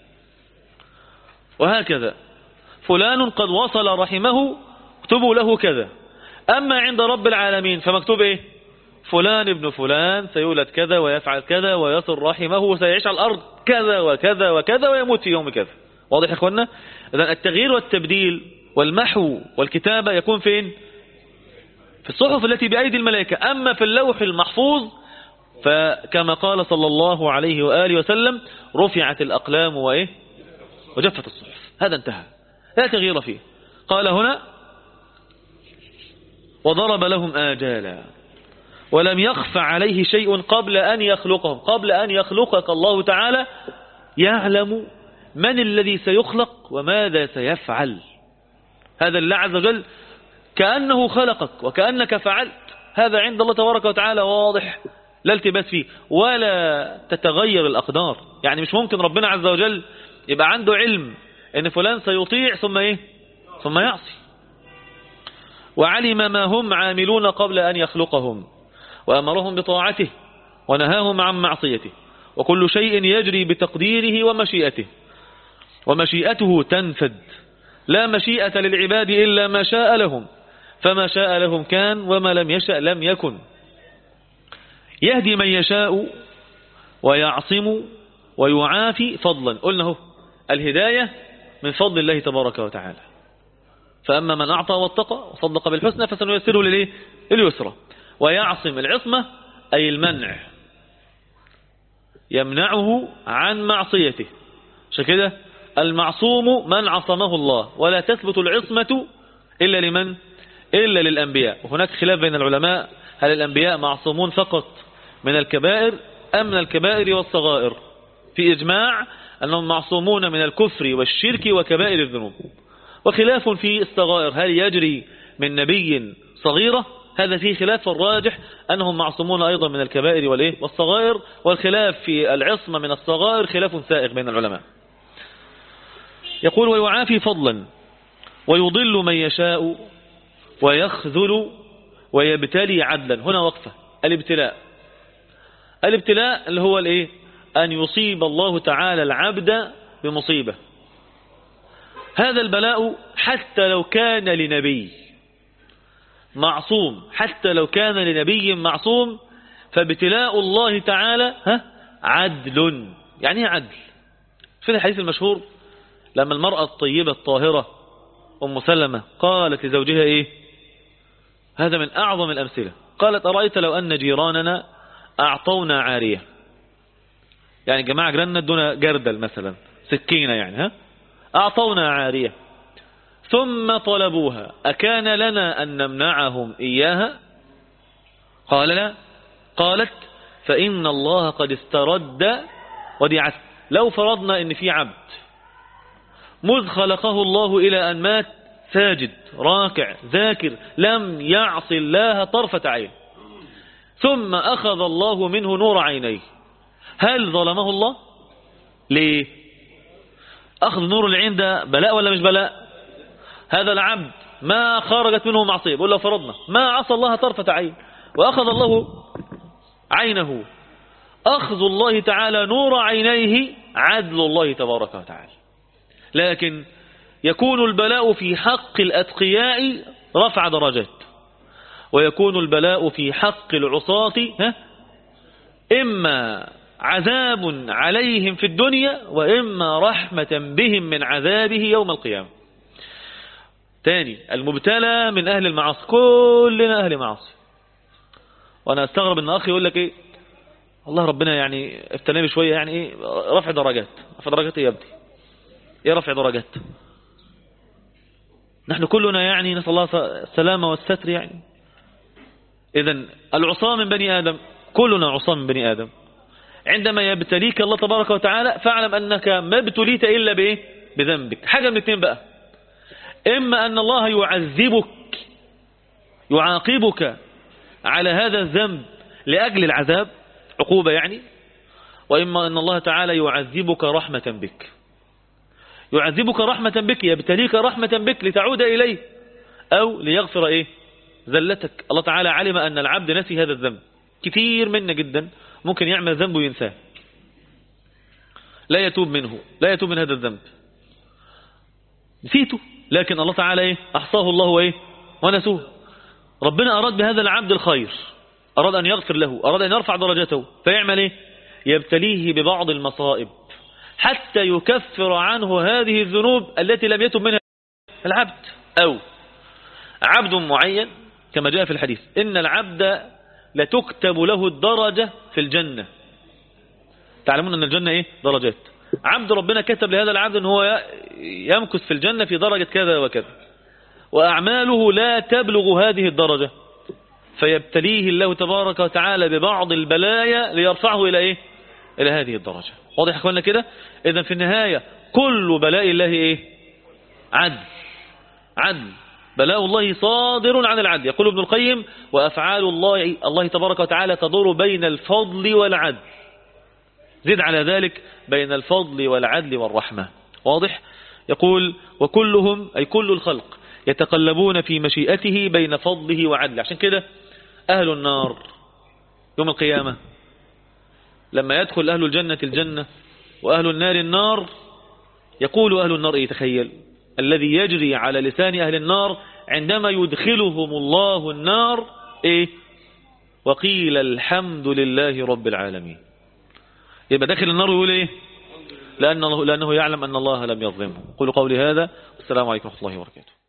Speaker 1: وهكذا فلان قد وصل رحمه اكتبوا له كذا. أما عند رب العالمين فمكتوب إيه؟ فلان ابن فلان سيولد كذا ويفعل كذا ويصل رحمه وسيعيش على الأرض كذا وكذا وكذا ويموت في يوم كذا. واضح يا إخوانا؟ إذن التغيير والتبديل والمحو والكتابة يكون فين؟ في الصحف التي بأيدي الملائكة. أما في اللوح المحفوظ فكما قال صلى الله عليه وآله وسلم رفعت الأقلام وإيه؟ وجفت الصحف. هذا انتهى، لا تغيير فيه. قال هنا وضرب لهم آجالا ولم يخف عليه شيء قبل أن يخلقهم. قبل أن يخلقك الله تعالى يعلم من الذي سيخلق وماذا سيفعل. هذا الله عز وجل كأنه خلقك وكأنك فعلت. هذا عند الله تبارك وتعالى واضح، لا التباس فيه ولا تتغير الأقدار. يعني مش ممكن ربنا عز وجل يبقى عنده علم ان فلان سيطيع ثم ايه؟ ثم يعصي. وعلم ما هم عاملون قبل أن يخلقهم وأمرهم بطاعته ونهاهم عن معصيته. وكل شيء يجري بتقديره ومشيئته، ومشيئته تنفذ. لا مشيئة للعباد إلا ما شاء لهم، فما شاء لهم كان وما لم يشأ لم يكن. يهدي من يشاء ويعصم ويعافي فضلا. قلنا هو الهداية من فضل الله تبارك وتعالى. فأما من أعطى واتقى وصدق بالحسنى فسنيسره لليسرى. ويعصم العصمة أي المنع، يمنعه عن معصيته. عشان كده المعصوم من عصمه الله، ولا تثبت العصمة إلا لمن؟ إلا للأنبياء. وهناك خلاف بين العلماء هل الأنبياء معصومون فقط من الكبائر أم من الكبائر والصغائر؟ في إجماع أنهم معصومون من الكفر والشرك وكبائر الذنوب. وخلاف في الصغائر هل يجري من نبي صغيرة؟ هذا فيه خلاف. الراجح أنهم معصومون أيضا من الكبائر والصغائر. والخلاف في العصمة من الصغائر خلاف سائغ بين العلماء. يقول ويعافي فضلا ويضل من يشاء ويخذل ويبتلي عدلا. هنا وقفة. الابتلاء اللي هو الايه؟ أن يصيب الله تعالى العبد بمصيبة. هذا البلاء حتى لو كان لنبي معصوم، حتى لو كان لنبي معصوم، فابتلاء الله تعالى عدل. يعني ايه عدل؟ في الحديث المشهور لما المرأة الطيبة الطاهرة أم سلمة قالت لزوجها ايه؟ هذا من أعظم الأمثلة. قالت أرأيت لو أن جيراننا أعطونا عارية، يعني جماعة جيراننا دون جردل مثلا سكينة، يعني أعطونا عارية ثم طلبوها أكان لنا أن نمنعهم إياها؟ قال لا. قالت فإن الله قد استرد وديعته. لو فرضنا إن في عبد مذ خلقه الله إلى أن مات ساجد راكع ذاكر لم يعص الله طرفة عين، ثم أخذ الله منه نور عينيه، هل ظلمه الله؟ ليه؟ أخذ نور العين ده بلاء ولا مش بلاء؟ هذا العبد ما خرجت منه معصية. بقول لو فرضنا ما عصى الله طرفة عين وأخذ الله عينه، أخذ الله تعالى نور عينيه عدل الله تبارك وتعالى. لكن يكون البلاء في حق الأتقياء رفع درجات، ويكون البلاء في حق العصاة إما عذاب عليهم في الدنيا وإما رحمة بهم من عذابه يوم القيامة. تاني، المبتلى من أهل المعاصي، كلنا أهل معاصي. وأنا أستغرب أن أخي يقول لك إيه الله ربنا يعني افتناني شوية، يعني إيه رفع درجات؟ رفع درجات إيه يا ابني؟ إيه رفع درجات؟ نحن كلنا يعني نسأل الله السلامة والستر. يعني إذن العصاة من بني آدم، كلنا عصاة من بني آدم. عندما يبتليك الله تبارك وتعالى فاعلم أنك ما ابتليت إلا بإيه؟ بذنبك. حاجة من الاثنين بقى، إما أن الله يعذبك يعاقبك على هذا الذنب لأجل العذاب عقوبة يعني، وإما أن الله تعالى يعذبك رحمة بك. يعذبك رحمة بك، يبتليك رحمة بك لتعود إليه أو ليغفر إيه؟ ذلتك. الله تعالى علم أن العبد نسي هذا الذنب. كثير منا جدا ممكن يعمل ذنب وينساه، لا يتوب منه، لا يتوب من هذا الذنب، نسيته، لكن الله تعالى إيه؟ أحصاه الله إيه؟ ونسوه. ربنا أراد بهذا العبد الخير، أراد أن يغفر له، أراد أن يرفع درجته، فيعمل إيه؟ يبتليه ببعض المصائب حتى يكفر عنه هذه الذنوب التي لم يتب منها العبد. أو عبد معين كما جاء في الحديث إن العبد لتكتب له الدرجة في الجنة. تعلمون أن الجنة إيه؟ درجات. عبد ربنا كتب لهذا العبد أن هو يمكث في الجنة في درجة كذا وكذا، وأعماله لا تبلغ هذه الدرجة، فيبتليه الله تبارك وتعالى ببعض البلايا ليرفعه إلى إيه؟ إلى هذه الدرجة. واضح أخوانا كده؟ إذن في النهاية كل بلاء الله إيه؟ عدل. عدل. بلاء الله صادر عن العدل. يقول ابن القيم وأفعال الله تبارك وتعالى تدور بين الفضل والعدل، زد على ذلك بين الفضل والعدل والرحمة. واضح؟ يقول وكلهم أي كل الخلق يتقلبون في مشيئته بين فضله وعدله. عشان كده أهل النار يوم القيامة لما يدخل أهل الجنة الجنة وأهل النار النار، يقول أهل النار إيه؟ تخيل الذي يجري على لسان أهل النار عندما يدخلهم الله النار إيه؟ وقيل الحمد لله رب العالمين. يبقى داخل النار يقول إيه؟ لأنه يعلم أن الله لم يظلمه. قولوا قولي هذا، والسلام عليكم ورحمة الله وبركاته.